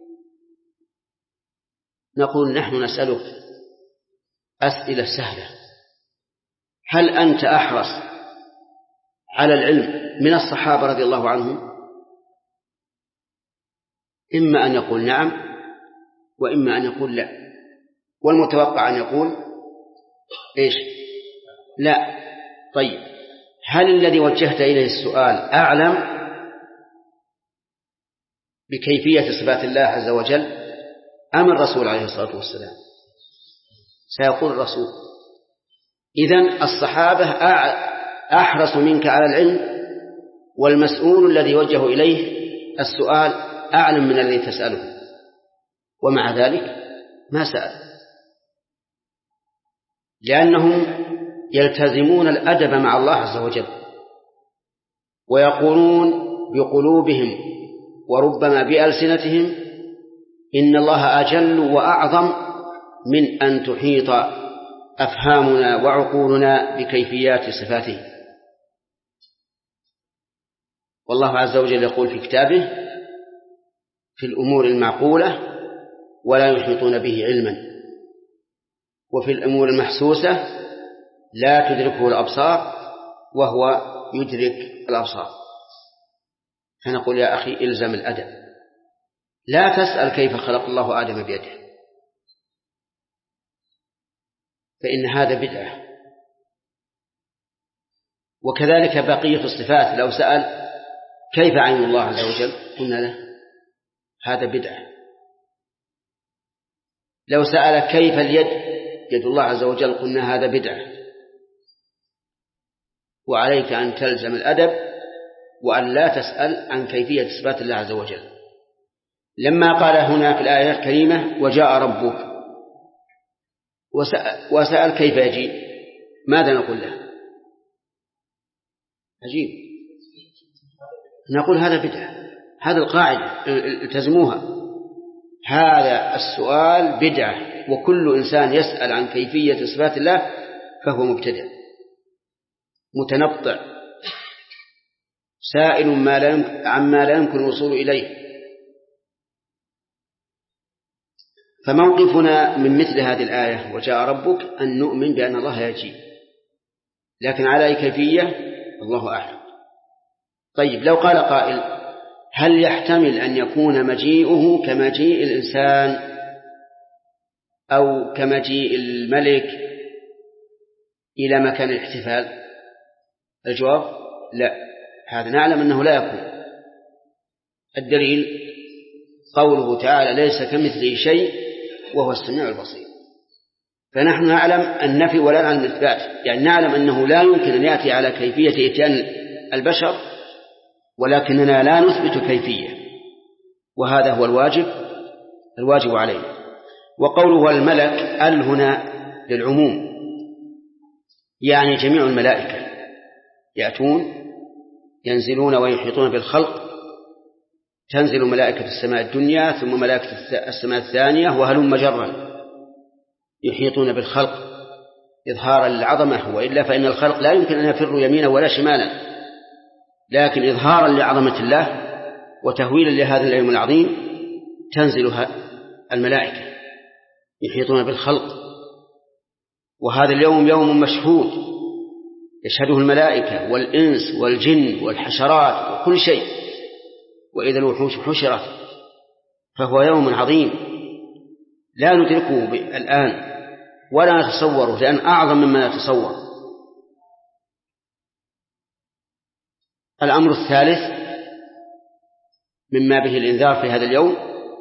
نقول: نحن نسألك أسئلة سهلة، هل أنت أحرص على العلم من الصحابة رضي الله عنهم؟ إما أن يقول نعم، وإما أن يقول لا، والمتوقع أن يقول إيش؟ لا. طيب، هل الذي وجهت إليه السؤال أعلم بكيفية صفات الله عز وجل أم الرسول عليه الصلاة والسلام؟ سيقول الرسول. إذن الصحابة أحرص منك على العلم، والمسؤول الذي وجه إليه السؤال أعلم من الذي تسأله، ومع ذلك ما سأل، لأنهم يلتزمون الأدب مع الله عز وجل، ويقولون بقلوبهم وربما بألسنتهم إن الله أجل وأعظم من أن تحيط أفهامنا وعقولنا بكيفيات صفاته. والله عز وجل يقول في كتابه في الأمور المعقولة ولا يحيطون به علما، وفي الأمور المحسوسة لا تدركه الأبصار وهو يدرك الأبصار. فنقول يا أخي إلزم الأدب، لا تسأل كيف خلق الله آدم بيده، فإن هذا بدعة. وكذلك بقية الصفات، لو سأل كيف عين الله عز وجل قلنا له هذا بدعة. لو سأل كيف اليد، يد الله عز وجل، قلنا هذا بدعة. وعليك أن تلزم الأدب وأن لا تسأل عن كيفية صفات الله عز وجل. لما قال هنا في الآية الكريمة وجاء ربك وسأل كيف يجيء، ماذا نقول له؟ عجيب، نقول هذا بدعة. هذا القاعدة التزموها، هذا السؤال بدعة، وكل إنسان يسأل عن كيفية صفات الله فهو مبتدع متنطع سائل عما لا يمكن الوصول إليه. فموقفنا من مثل هذه الآية وجاء ربك أن نؤمن بأن الله يجيء، لكن على أي كيفية الله أعلم. طيب، لو قال قائل هل يحتمل أن يكون مجيئه كمجيء الإنسان أو كمجيء الملك إلى مكان الاحتفال؟ الجواب لا، هذا نعلم أنه لا يكون. الدليل قوله تعالى ليس كمثله شيء وهو السميع البصير. فنحن نعلم النفي ولا نعلم الإثبات، يعني نعلم أنه لا يمكن أن يأتي على كيفية إتيان البشر، ولكننا لا نثبت كيفية، وهذا هو الواجب علينا. وقوله الملك هنا للعموم، يعني جميع الملائكة يأتون ينزلون ويحيطون بالخلق، تنزل ملائكة السماء الدنيا ثم ملائكة السماء الثانية وهلم مجرا يحيطون بالخلق إظهارا للعظمة، وإلا فإن الخلق لا يمكن أن يفروا يمينا ولا شمالا، لكن إظهارا لعظمة الله وتهويلا لهذا اليوم العظيم تنزل الملائكة يحيطون بالخلق. وهذا اليوم يوم مشهود يشهده الملائكة والإنس والجن والحشرات وكل شيء، وإذا الوحوش حشرت، فهو يوم عظيم لا ندركه الآن ولا نتصوره، لأن أعظم مما نتصور. الأمر الثالث مما به الإنذار في هذا اليوم،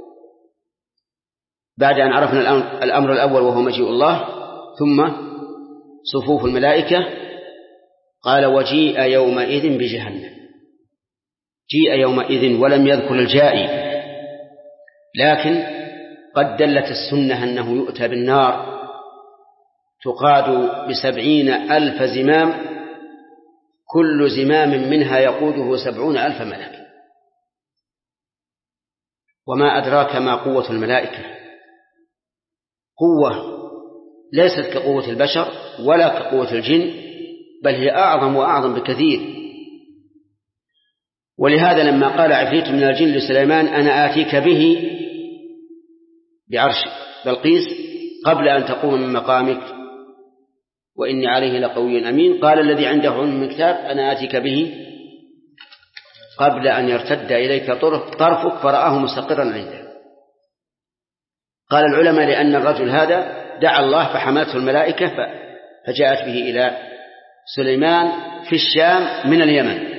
بعد أن عرفنا الأمر الأول وهو مجيء الله ثم صفوف الملائكة، قال وجيء يومئذ بجهنم. جيء يومئذ ولم يذكر الجائي، لكن قد دلت السنة أنه يؤتى بالنار تقاد ب70,000 زمام، كل زمام منها يقوده 70,000 ملك. وما أدراك ما قوة الملائكة، قوة ليست كقوة البشر ولا كقوة الجن، بل هي أعظم وأعظم بكثير. ولهذا لما قال عفريت من الجن لسليمان أنا آتيك به بعرش بلقيس قبل أن تقوم من مقامك وإني عليه لقوي أمين، قال الذي عنده علم من كتاب أنا آتيك به قبل أن يرتد إليك طرفك فرآه مستقرا عنده. قال العلماء لأن الرجل هذا دعا الله فحملته الملائكة فجاءت به إلى سليمان في الشام من اليمن.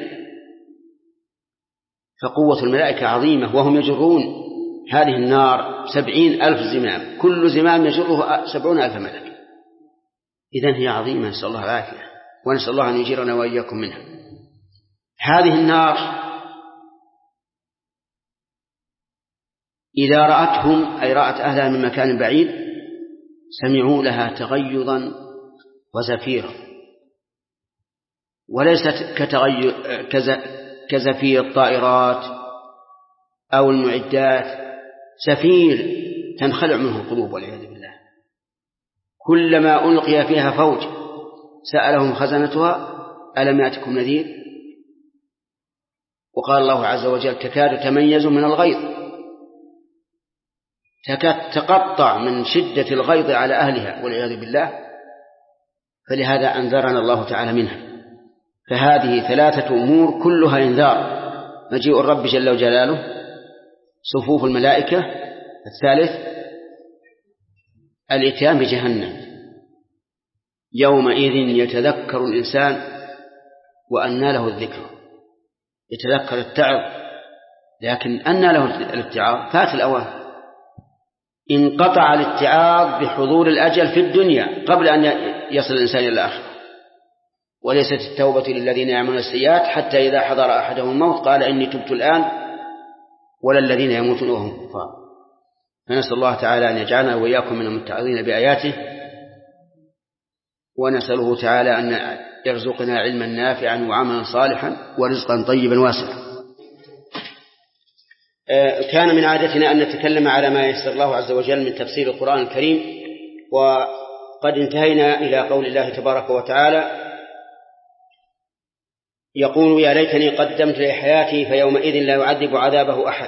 فقوة الملائكة عظيمة، وهم يجرون هذه النار 70,000 زمام، كل زمام يجره 70,000 ملك. إذن هي عظيمة، نسأل الله العافية ونسأل الله أن يجيرنا وإياكم منها. هذه النار إذا رأتهم أي رأت أهلها من مكان بعيد سمعوا لها تغيظا وزفيرا، وليست كزفير الطائرات أو المعدات، زفير تنخلع منه القلوب والعياذ بالله. كلما ألقي فيها فوج سألهم خزنتها ألم يأتكم نذير؟ وقال الله عز وجل تكاد تميز من الغيظ، تكاد تقطع من شدة الغيظ على أهلها والعياذ بالله. فلهذا أنذرنا الله تعالى منها. فهذه ثلاثة أمور كلها إنذار: مجيء الرب جل جلاله، صفوف الملائكة، الثالث الإتيان بجهنم. يومئذ يتذكر الإنسان وأنى له الذكر. يتذكر التعظ، لكن أنى له الاتعاظ؟ فات الأوان. انقطع الاتعاظ بحضور الأجل في الدنيا قبل أن يصل الإنسان إلى الآخرة. وليست التوبة للذين يعملون السيئات حتى إذا حضر أحدهم الموت قال إني تبت الآن، ولا الذين يموتون وهم كفار. فنسأل الله تعالى أن يجعلنا وإياكم من المتعظين بآياته، ونسأله تعالى أن يرزقنا علما نافعا وعملا صالحا ورزقا طيبا واسعا. كان من عادتنا أن نتكلم على ما يسر الله عز وجل من تفسير القرآن الكريم، وقد انتهينا إلى قول الله تبارك وتعالى: يقول يا ليتني قدمت لحياتي فيومئذ لا يعذب عذابه أحد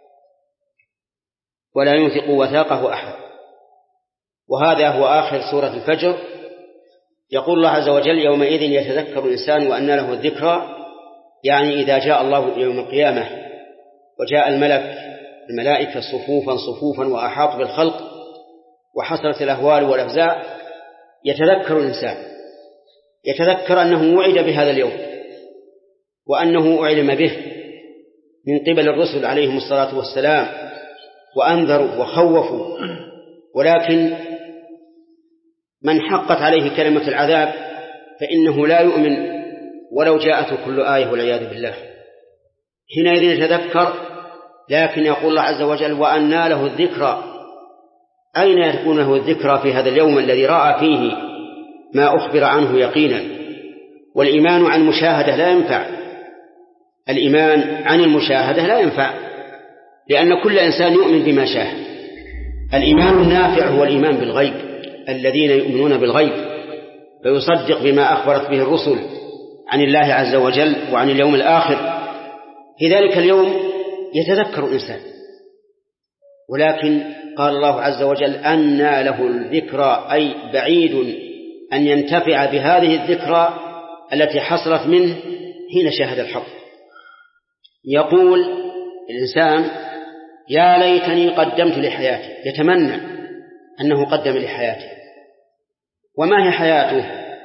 ولا ينثق وثاقه أحد. وهذا هو آخر سورة الفجر. يقول الله عز وجل: يومئذ يتذكر الإنسان وأنى له الذكرى، يعني إذا جاء الله يوم القيامة وجاء الملائكة صفوفا صفوفا وأحاط بالخلق وحصلت الأهوال والأفزاع، يتذكر الإنسان، يتذكر أنه وعد بهذا اليوم وأنه أعلم به من قبل الرسل عليهم الصلاة والسلام، وأنذروا وخوفوا. ولكن من حقت عليه كلمة العذاب فإنه لا يؤمن ولو جاءته كل آية والعياذ بالله. حينئذ يتذكر، لكن يقول الله عز وجل: وأنى له الذكرى. أين يكون له الذكرى في هذا اليوم الذي رأى فيه ما أخبر عنه يقينا؟ والإيمان عن مشاهدة لا ينفع، الإيمان عن المشاهدة لا ينفع، لأن كل إنسان يؤمن بما شاهد. الإيمان النافع هو الإيمان بالغيب، الذين يؤمنون بالغيب فيصدق بما أخبرت به الرسل عن الله عز وجل وعن اليوم الآخر. في ذلك اليوم يتذكر الإنسان، ولكن قال الله عز وجل: أنى له الذكرى، أي بعيد أن ينتفع بهذه الذكرى التي حصلت منه حين شاهد الحق. يقول الإنسان: يا ليتني قدمت لحياتي، يتمنى أنه قدم لحياته. وما هي حياته؟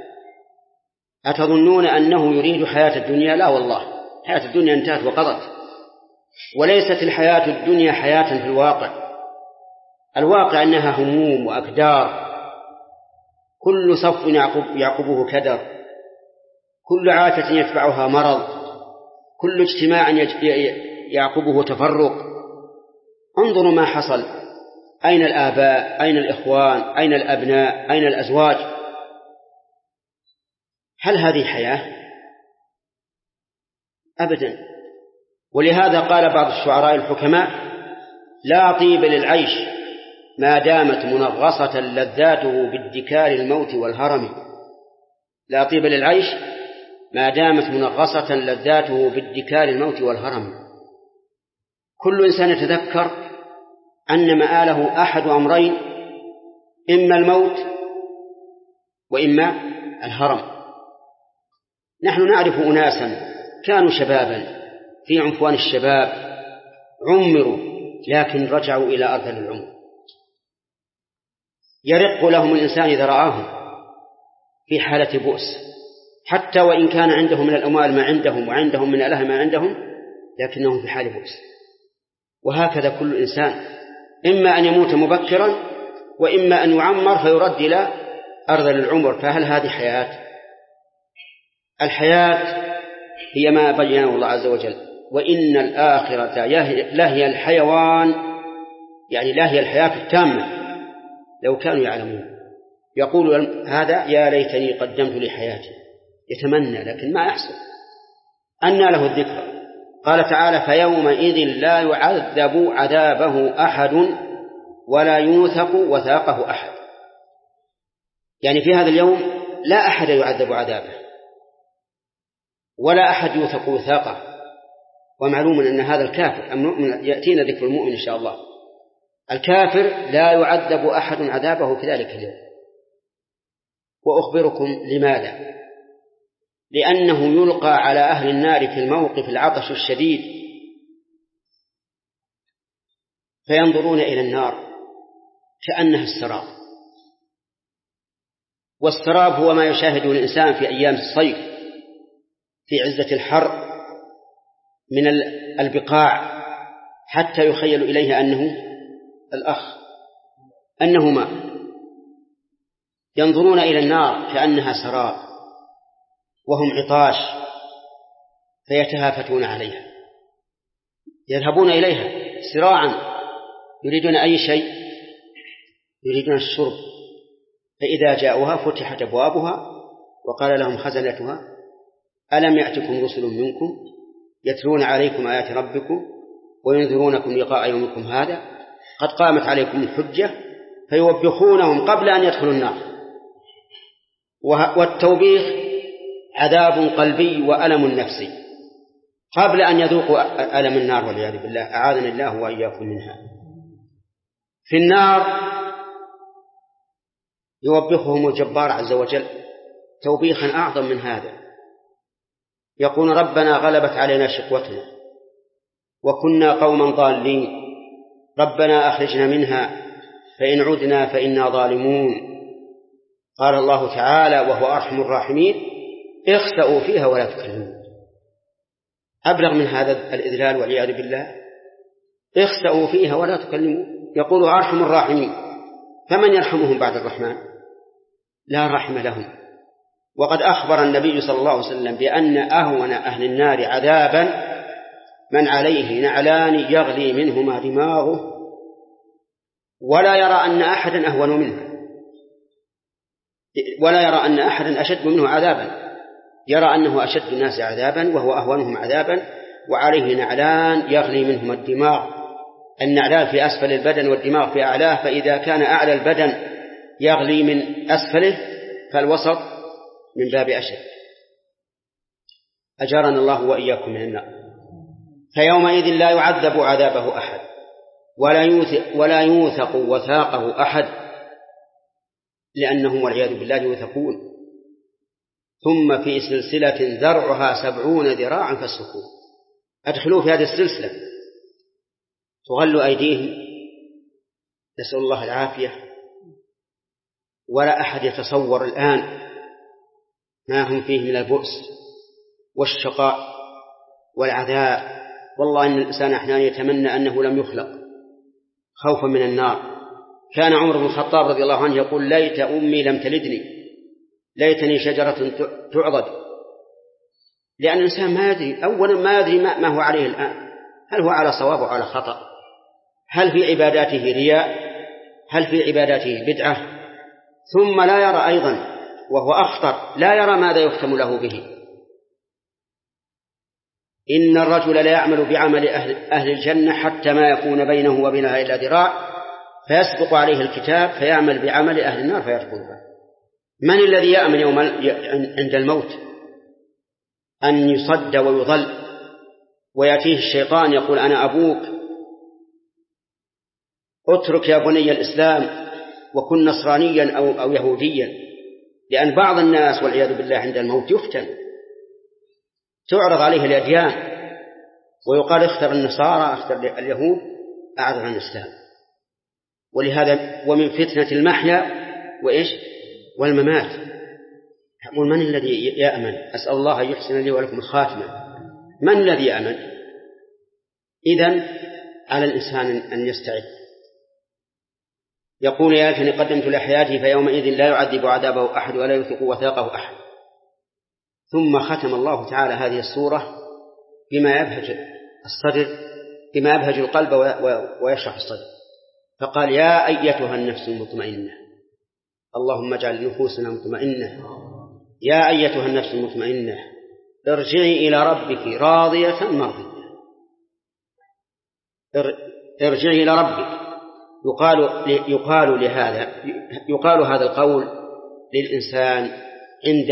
أتظنون أنه يريد حياة الدنيا؟ لا والله، حياة الدنيا انتهت وقضت. وليست الحياة الدنيا حياة في الواقع أنها هموم وأكدار، كل صف يعقبه كدر، كل عافية يتبعها مرض، كل اجتماع يعقبه تفرق. انظروا ما حصل: أين الآباء؟ أين الإخوان؟ أين الأبناء؟ أين الأزواج؟ هل هذه حياة؟ أبدا. ولهذا قال بعض الشعراء الحكماء: لا طيب للعيش ما دامت منغصة لذاته بادكار الموت والهرم. لا طيب للعيش ما دامت منغصة لذاته بادكار الموت والهرم. كل إنسان يتذكر أن مآله أحد أمرين: إما الموت وإما الهرم. نحن نعرف أناسا كانوا شبابا في عنفوان الشباب، عمروا لكن رجعوا إلى أرذل العمر. يرق لهم الإنسان إذا رآهم في حالة بؤس، حتى وإن كان عندهم من الأموال ما عندهم وعندهم من الأله ما عندهم، لكنهم في حال بؤس. وهكذا كل إنسان، إما أن يموت مبكرا وإما أن يعمر فيرد إلى أرذل العمر. فهل هذه حياة؟ الحياة هي ما بينه الله عز وجل: وإن الآخرة لهي الحيوان يعني لا هي الحياة التامة لو كانوا يعلمون. يقول هذا يا ليتني قدمت لحياتي، يتمنى لكن ما يحصل. أنى له الذكر. قال تعالى فيومئذ لا يعذب عذابه أحد ولا يوثق وثاقه أحد. يعني في هذا اليوم لا أحد يعذب عذابه ولا أحد يوثق وثاقه. ومعلوم أن هذا الكافر المؤمن يأتينا ذكر المؤمن إن شاء الله. الكافر لا يعذب أحد عذابه في ذلك اليوم. وأخبركم لماذا؟ لأنه يلقى على أهل النار في الموقف العطش الشديد فينظرون إلى النار كأنها السراب. والسراب هو ما يشاهده الإنسان في أيام الصيف في عزة الحر من البقاع حتى يخيل إليه أنه ماء. ينظرون إلى النار كأنها سراب وهم عطاش فيتهافتون عليها، يذهبون إليها سراعا يريدون أي شيء، يريدون الشرب. فإذا جاءوها فتحت أبوابها وقال لهم خزنتها ألم يأتكم رسل منكم يتلون عليكم آيات ربكم وينذرونكم لقاء يومكم هذا قد قامت عليكم الحجة، فيوبخونهم قبل أن يدخلوا النار. والتوبيخ عذاب قلبي وألم نفسي قبل أن يذوقوا ألم النار والعياذ بالله، أعاذنا الله وإياكم منها. في النار يوبخهم الجبار عز وجل توبيخا أعظم من هذا، يقول ربنا غلبت علينا شقوتنا وكنا قوما ضالين ربنا أخرجنا منها فإن عدنا فإنا ظالمون. قال الله تعالى وهو أرحم الراحمين اخسأوا فيها ولا تكلمون. أبلغ من هذا الإذلال والعياذ بالله، اخسأوا فيها ولا تكلمون. يقول أرحم الراحمين، فمن يرحمهم بعد الرحمن؟ لا رحم لهم. وقد أخبر النبي صلى الله عليه وسلم بأن أهون أهل النار عذابا من عليه نعلان يغلي منهما دماغه ولا يرى أن أحدا أهون منه، ولا يرى أن أحدا أشد منه عذابا، يرى أنه أشد الناس عذابا وهو أهونهم عذابا وعليه نعلان يغلي منهما الدماغ. النعلان في أسفل البدن والدماغ في أعلاه، فإذا كان أعلى البدن يغلي من أسفله فالوسط من باب أشد. أجارنا الله وإياكم من النار. فيومئذ لا يعذب عذابه أحد ولا يوثق وثاقه أحد، لأنهم والعياذ بالله يوثقون. ثم في سلسلة ذرعها 70 ذراعا فاسلكوه. أدخلوا في هذه السلسلة تغل أيديهم، نسأل الله العافية. ولا أحد يتصور الآن ما هم فيه من البؤس والشقاء والعذاب. والله إن الإنسان أحيانا يتمنى أنه لم يخلق خوفا من النار. كان عمر بن الخطاب رضي الله عنه يقول ليت أمي لم تلدني، ليتني شجرة تعضد. لأن الإنسان ما يدري، أولا ما يدري ما هو عليه الآن، هل هو على صواب أو على خطأ، هل في عباداته رياء، هل في عباداته بدعة. ثم لا يرى أيضا وهو أخطر، لا يرى ماذا يختم له به. إن الرجل لا يعمل بعمل أهل الجنة حتى ما يكون بينه وبينها إلا ذراع فيسبق عليه الكتاب فيعمل بعمل أهل النار فيدخلها. من الذي يأمن يوم عند الموت أن يصد ويضل ويأتيه الشيطان يقول أنا أبوك اترك يا بني الإسلام وكن نصرانيا أو يهوديا. لأن بعض الناس والعياذ بالله عند الموت يفتن، تعرض عليه الأديان ويقال اختر النصارى اختر اليهود أعرض عن الإسلام. ولهذا ومن فتنة المحيا وإيش والممات. يقول من الذي يأمن؟ أسأل الله أن يحسن لي ولكم الخاتمة. من الذي يأمن؟ إذن على الإنسان أن يستعد. يقول يا ليتني قدمت لحياتي فيومئذ لا يعذب عذابه أحد ولا يوثق وثاقه أحد. ثم ختم الله تعالى هذه السورة بما يبهج الصدر، بما يبهج القلب ويشرح الصدر. فقال يا أيتها النفس المطمئنة، اللهم اجعل نفوسنا مطمئنة، يا أيتها النفس المطمئنة ارجعي إلى ربك راضية مرضية. ارجعي إلى ربك. يقال هذا القول للإنسان عند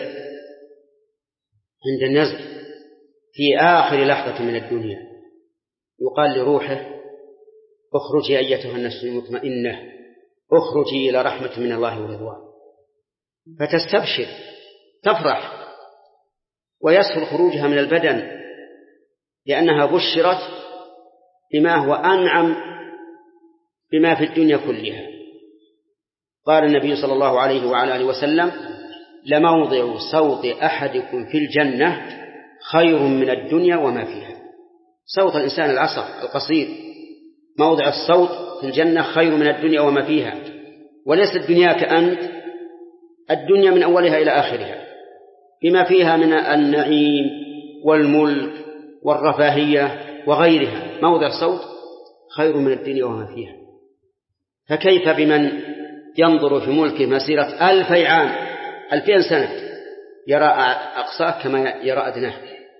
النزع في آخر لحظة من الدنيا، يقال لروحه اخرجي أيتها النفس المطمئنة، اخرجي إلى رحمة من الله ورضوان، فتستبشر تفرح ويسهل خروجها من البدن لأنها بشرت بما هو أنعم بما في الدنيا كلها. قال النبي صلى الله عليه وعلى آله وسلم لموضع صوت أحدكم في الجنة خير من الدنيا وما فيها. صوت الإنسان العصر القصير، موضع الصوت في الجنة خير من الدنيا وما فيها. وليست الدنيا كأنت، الدنيا من أولها إلى آخرها بما فيها من النعيم والملك والرفاهية وغيرها، موضع الصوت خير من الدنيا وما فيها. فكيف بمن ينظر في ملكه مسيرة 2000 عام 2000 سنة يرى أقصاه كما يرى أدناه؟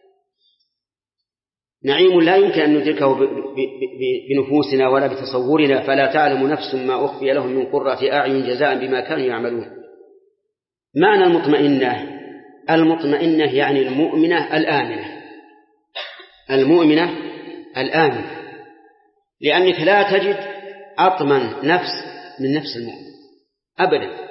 نعيم لا يمكن أن ندركه بنفوسنا ولا بتصورنا، فلا تعلم نفس ما أخفي لهم من قرة أعين جزاء بما كانوا يعملون. معنى المطمئنة يعني المؤمنة الآمنة، المؤمنة الآمنة، لأنك لا تجد أطمن نفس من نفس المؤمن أبدا.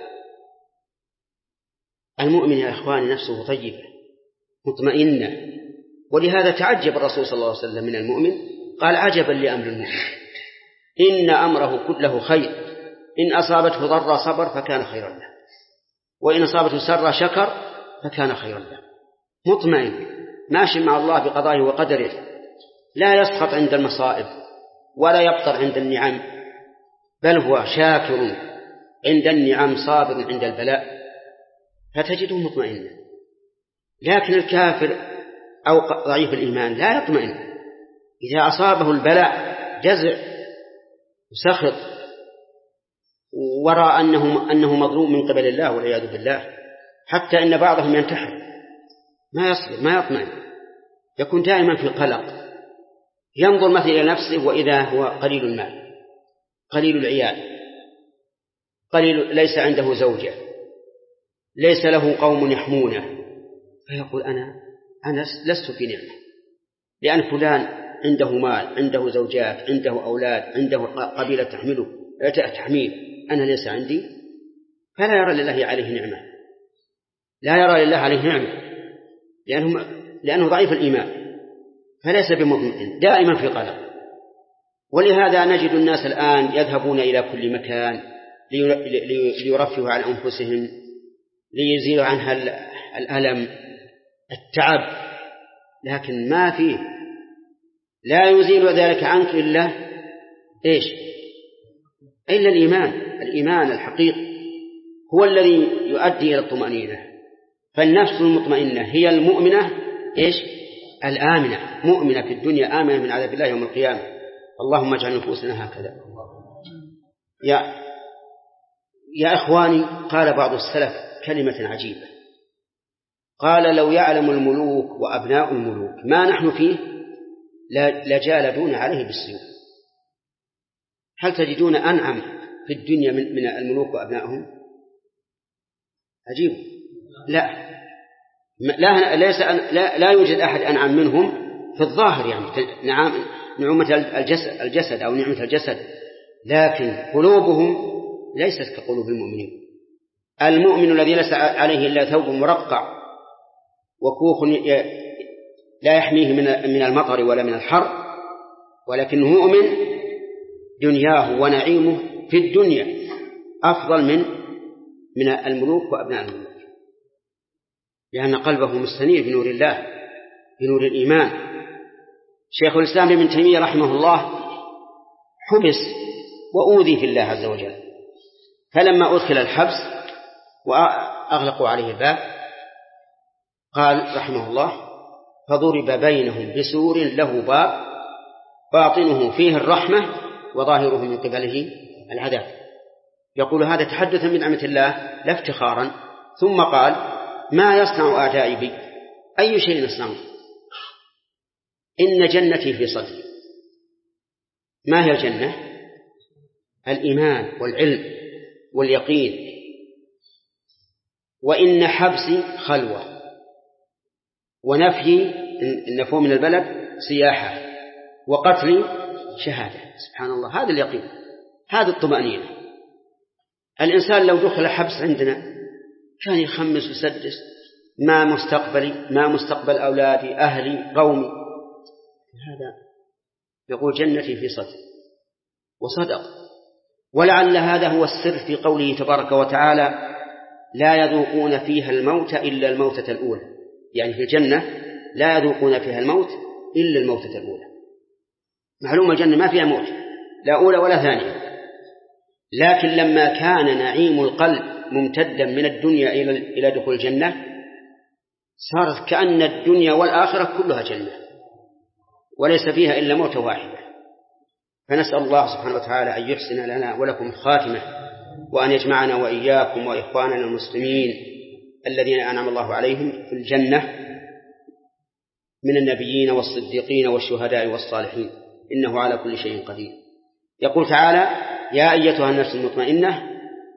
المؤمن يا إخواني نفسه طيبة مطمئنة، ولهذا تعجب الرسول صلى الله عليه وسلم من المؤمن، قال عجبا لأمر المؤمن إن أمره كله خير، إن أصابته ضر صبر فكان خيرا له، وإن أصابته سر شكر فكان خيرا له. مطمئن ماشي مع الله بقضائه وقدره، لا يسخط عند المصائب ولا يبطر عند النعم، بل هو شاكر عند النعم صابر عند البلاء، فتجده مطمئنا. لكن الكافر أو ضعيف الإيمان لا يطمئن، إذا أصابه البلاء جزع وسخط ورأى أنه مظلوم من قبل الله والعياذ بالله، حتى إن بعضهم ينتحر، ما يصبر ما يطمئن، يكون دائما في قلق، ينظر مثل إلى نفسه وإذا هو قليل المال قليل العيال ليس عنده زوجة، ليس له قوم يحمونه، فيقول أنا لست في نعمة، لأن فلان عنده مال، عنده زوجات، عنده أولاد، عنده قبيلة تحميل، أنا ليس عندي. فلا يرى لله عليه نعمة، لا يرى لله عليه نعمة، لأنه ضعيف الإيمان، فليس بمطمئن، دائما في قلق. ولهذا نجد الناس الآن يذهبون إلى كل مكان ليرفهوا عن أنفسهم، ليزيلوا عنها الألم التعب، لكن ما فيه، لا يزيل ذلك عنك إلا إيش؟ إلا الإيمان الحقيقي هو الذي يؤدي إلى الطمأنينة. فالنفس المطمئنة هي المؤمنة إيش؟ الآمنة، مؤمنة في الدنيا آمنة من عذاب الله يوم القيامة. اللهم اجعل نفوسنا هكذا. يا إخواني، قال بعض السلف كلمة عجيبة، قال لو يعلم الملوك وأبناء الملوك ما نحن فيه لجالدون عليه بالسيوف. هل تجدون أنعم في الدنيا من الملوك وأبنائهم؟ عجيب. لا يوجد أحد أنعم منهم في الظاهر، يعني نعمة الجسد أو نعمة الجسد، لكن قلوبهم ليست كقلوب المؤمنين. المؤمن الذي ليس عليه إلا ثوب مرقع وكوخ لا يحميه من المطر ولا من الحر، ولكنه مؤمن دنياه ونعيمه في الدنيا أفضل من الملوك وأبناء الملوك، لأن قلبه مستنير بنور الله بنور الإيمان. شيخ الإسلام ابن تيمية رحمه الله حبس وأوذي في الله عز وجل، فلما أدخل الحبس وأغلقوا عليه الباب قال رحمه الله فضرب بينهم بسور له باب باطنه فيه الرحمة وظاهره من قبله العذاب. يقول هذا تحدثا من نعمة الله لا افتخارا. ثم قال ما يصنع أعدائي بي؟ أي شيء يصنعون؟ إن جنتي في صدري. ما هي الجنة؟ الإيمان والعلم واليقين. وإن حبسي خلوة، ونفي النفو من البلد سياحة، وقتلي شهادة. سبحان الله، هذا اليقين، هذا الطمأنينة. الإنسان لو دخل حبس عندنا كان يخمس ويسدس ما مستقبلي، ما مستقبل أولادي، أهلي، قومي. هذا يقول جنتي في صدري، وصدق. ولعل هذا هو السر في قوله تبارك وتعالى لا يذوقون فيها الموت إلا الموتة الأولى. يعني في الجنة لا يذوقون فيها الموت إلا الموتة الأولى. معلوم الجنة ما فيها موت، لا أولى ولا ثانية. لكن لما كان نعيم القلب ممتدا من الدنيا إلى دخول الجنة صارت كأن الدنيا والآخرة كلها جنة، وليس فيها إلا موتة واحدة. فنسأل الله سبحانه وتعالى أن يحسن لنا ولكم الخاتمة، وأن يجمعنا وإياكم وإخواننا المسلمين الذين أنعم الله عليهم في الجنة من النبيين والصديقين والشهداء والصالحين، إنه على كل شيء قدير. يقول تعالى يا أيتها النفس المطمئنة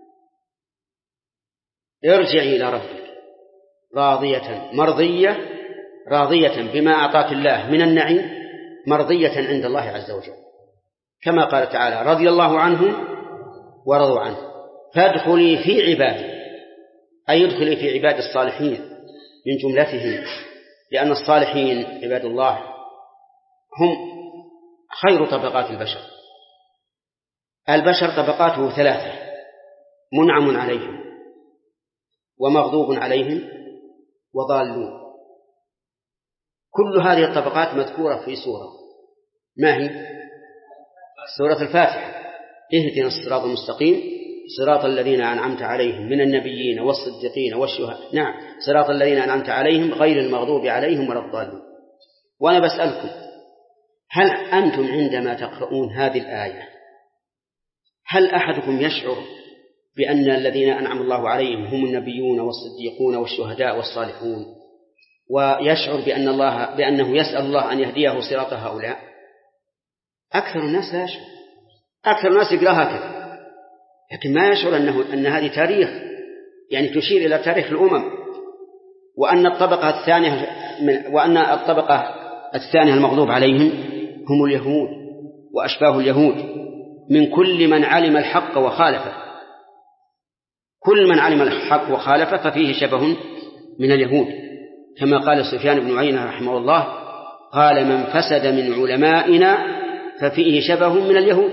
ارجعي إلى ربك راضية مرضية، راضية بما أعطاك الله من النعيم، مرضية عند الله عز وجل، كما قال تعالى رضي الله عنهم ورضوا عنه. فادخلي في عبادي، أي ادخلي في عباد الصالحين من جملتهم، لأن الصالحين عباد الله هم خير طبقات البشر. البشر طبقاته ثلاثة: منعم عليهم، ومغضوب عليهم، وضالون. كل هذه الطبقات مذكورة في سورة، ما هي؟ سورة الفاتحة. اهدنا الصراط المستقيم صراط الذين أنعمت عليهم من النبيين والصديقين والشهداء. نعم، صراط الذين أنعمت عليهم غير المغضوب عليهم ولا الضالين. وأنا بسألكم، هل أنتم عندما تقرؤون هذه الآية هل أحدكم يشعر بأن الذين أنعم الله عليهم هم النبيون والصديقون والشهداء والصالحون، ويشعر بأنه يسأل الله أن يهديه صراط هؤلاء؟ أكثر الناس لا يشعر. أكثر الناس يقرأ هكذا، لكن ما يشعر أن هذه تاريخ، يعني تشير إلى تاريخ الأمم، وأن الطبقة الثانية المغضوب عليهم هم اليهود وأشباه اليهود، من كل من علم الحق وخالفه. كل من علم الحق وخالفه ففيه شبه من اليهود، كما قال سفيان بن عيينة رحمه الله قال من فسد من علمائنا ففيه شبه من اليهود.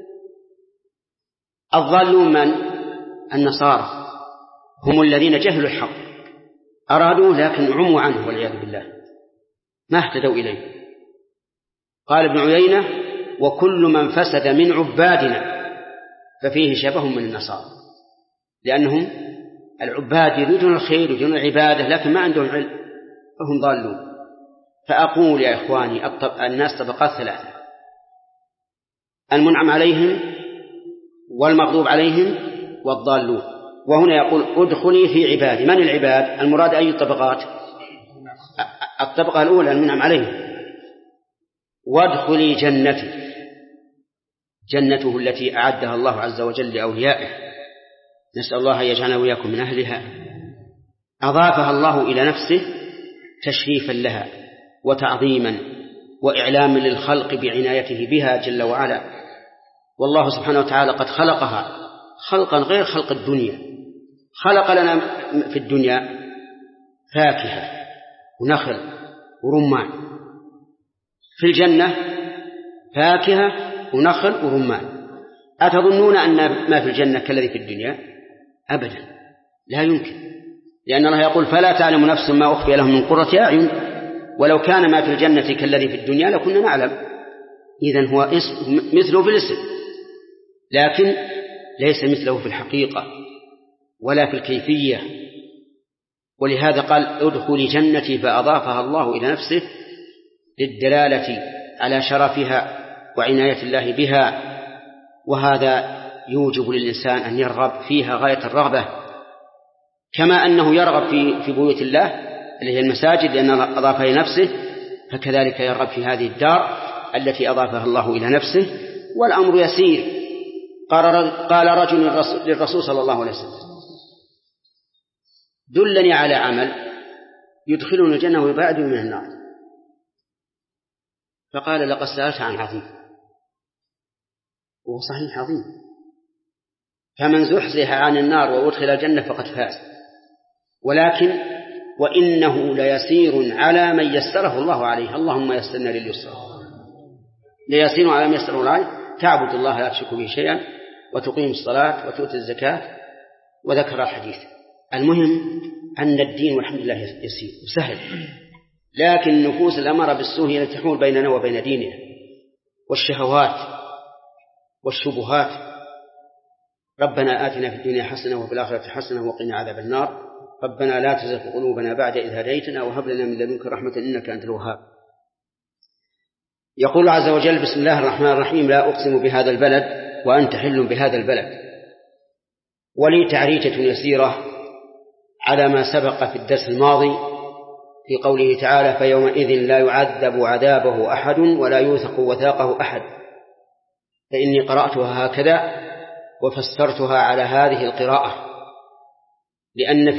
الضالون من؟ النصارى، هم الذين جهلوا الحق، أرادوا لكن عموا عنه والعياذ بالله، ما اهتدوا إليه. قال ابن عيينة وكل من فسد من عبادنا ففيه شبه من النصارى، لأنهم العباد يريدون الخير ويريدون العبادة لكن ما عندهم علم فهم ضالون. فأقول يا إخواني الناس طبقات ثلاثة: المنعم عليهم والمغضوب عليهم والضالون. وهنا يقول ادخلي في عبادي. من العباد؟ المراد أي الطبقات؟ الطبقة الأولى المنعم عليهم. وادخلي جنتي، جنته التي أعدها الله عز وجل لأوليائه، نسأل الله أن يجعلنا وإياكم من أهلها. أضافها الله إلى نفسه تشريفا لها وتعظيما وإعلاما للخلق بعنايته بها جل وعلا. والله سبحانه وتعالى قد خلقها خلقا غير خلق الدنيا. خلق لنا في الدنيا فاكهة ونخل ورمان، في الجنة فاكهة ونخل ورمان. أتظنون أن ما في الجنة كالذي في الدنيا؟ أبدا، لا يمكن، لأن الله يقول فلا تعلم نفس ما أخفي لهم من قرة أعين، ولو كان ما في الجنة كالذي في الدنيا لكنا نعلم. إذن هو مثله في الاسم، لكن ليس مثله في الحقيقة ولا في الكيفية. ولهذا قال ادخلي جنتي، فأضافها الله إلى نفسه للدلالة على شرفها وعناية الله بها وهذا يوجب للإنسان أن يرغب فيها غاية الرغبة، كما أنه يرغب في بيوت الله اللي هي المساجد لأنه أضافها لنفسه، فكذلك يرغب في هذه الدار التي أضافها الله إلى نفسه. والأمر يسير. قال رجل للرسول صلى الله عليه وسلم: دلني على عمل يدخلني الجنة ويبعدني من النار. فقال: لقد سألت عن عظيم. وهو صحيح عظيم، فمن زحزح عن النار وأدخل الجنة فقد فاز. ولكن وإنه ليسير على من يسره الله عليه. اللهم يسرنا لليسر. ليسير على من يسره الله عليه. تعبد الله لا تشرك به شيئا وتقيم الصلاة وتؤتي الزكاة، وذكر الحديث. المهم أن الدين والحمد لله يسير وسهل، لكن النفوس الأمارة بالسوء هي التي تحول بيننا وبين ديننا، والشهوات والشبهات. ربنا آتنا في الدنيا حسنة وفي الآخرة حسنة وقنا عذاب النار. ربنا لا تزغ قلوبنا بعد إذ هديتنا وهب لنا من لدنك رحمة إنك أنت الوهاب. يقول عز وجل: بسم الله الرحمن الرحيم. لا أقسم بهذا البلد وأنت حل بهذا البلد. ولي تعريجة يسيرة على ما سبق في الدرس الماضي في قوله تعالى: فيومئذ لا يعذب عذابه أحد ولا يوثق وثاقه أحد. فإني قرأتها هكذا وفسرتها على هذه القراءة، لأن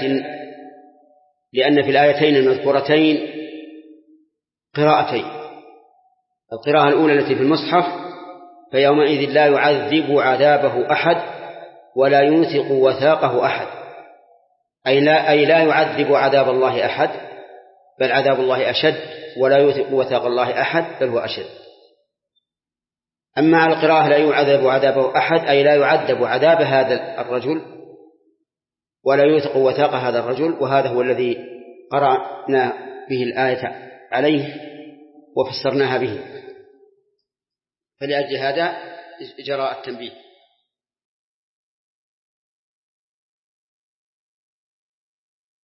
في الآيتين المذكورتين قراءتين. القراءة الأولى التي في المصحف: فيومئذ لا يعذب عذابه أحد ولا يوثق وثاقه أحد، أي لا يعذب عذاب الله أحد، بل عذاب الله أشد، ولا يوثق وثاق الله أحد، بل هو أشد. أما على القراءة لا يعذب عذابه أحد، أي لا يعذب عذاب هذا الرجل ولا يوثق وثاق هذا الرجل، وهذا هو الذي قرأنا به الآية عليه وفسرناها به. فلأجل هذا جرى التنبيه.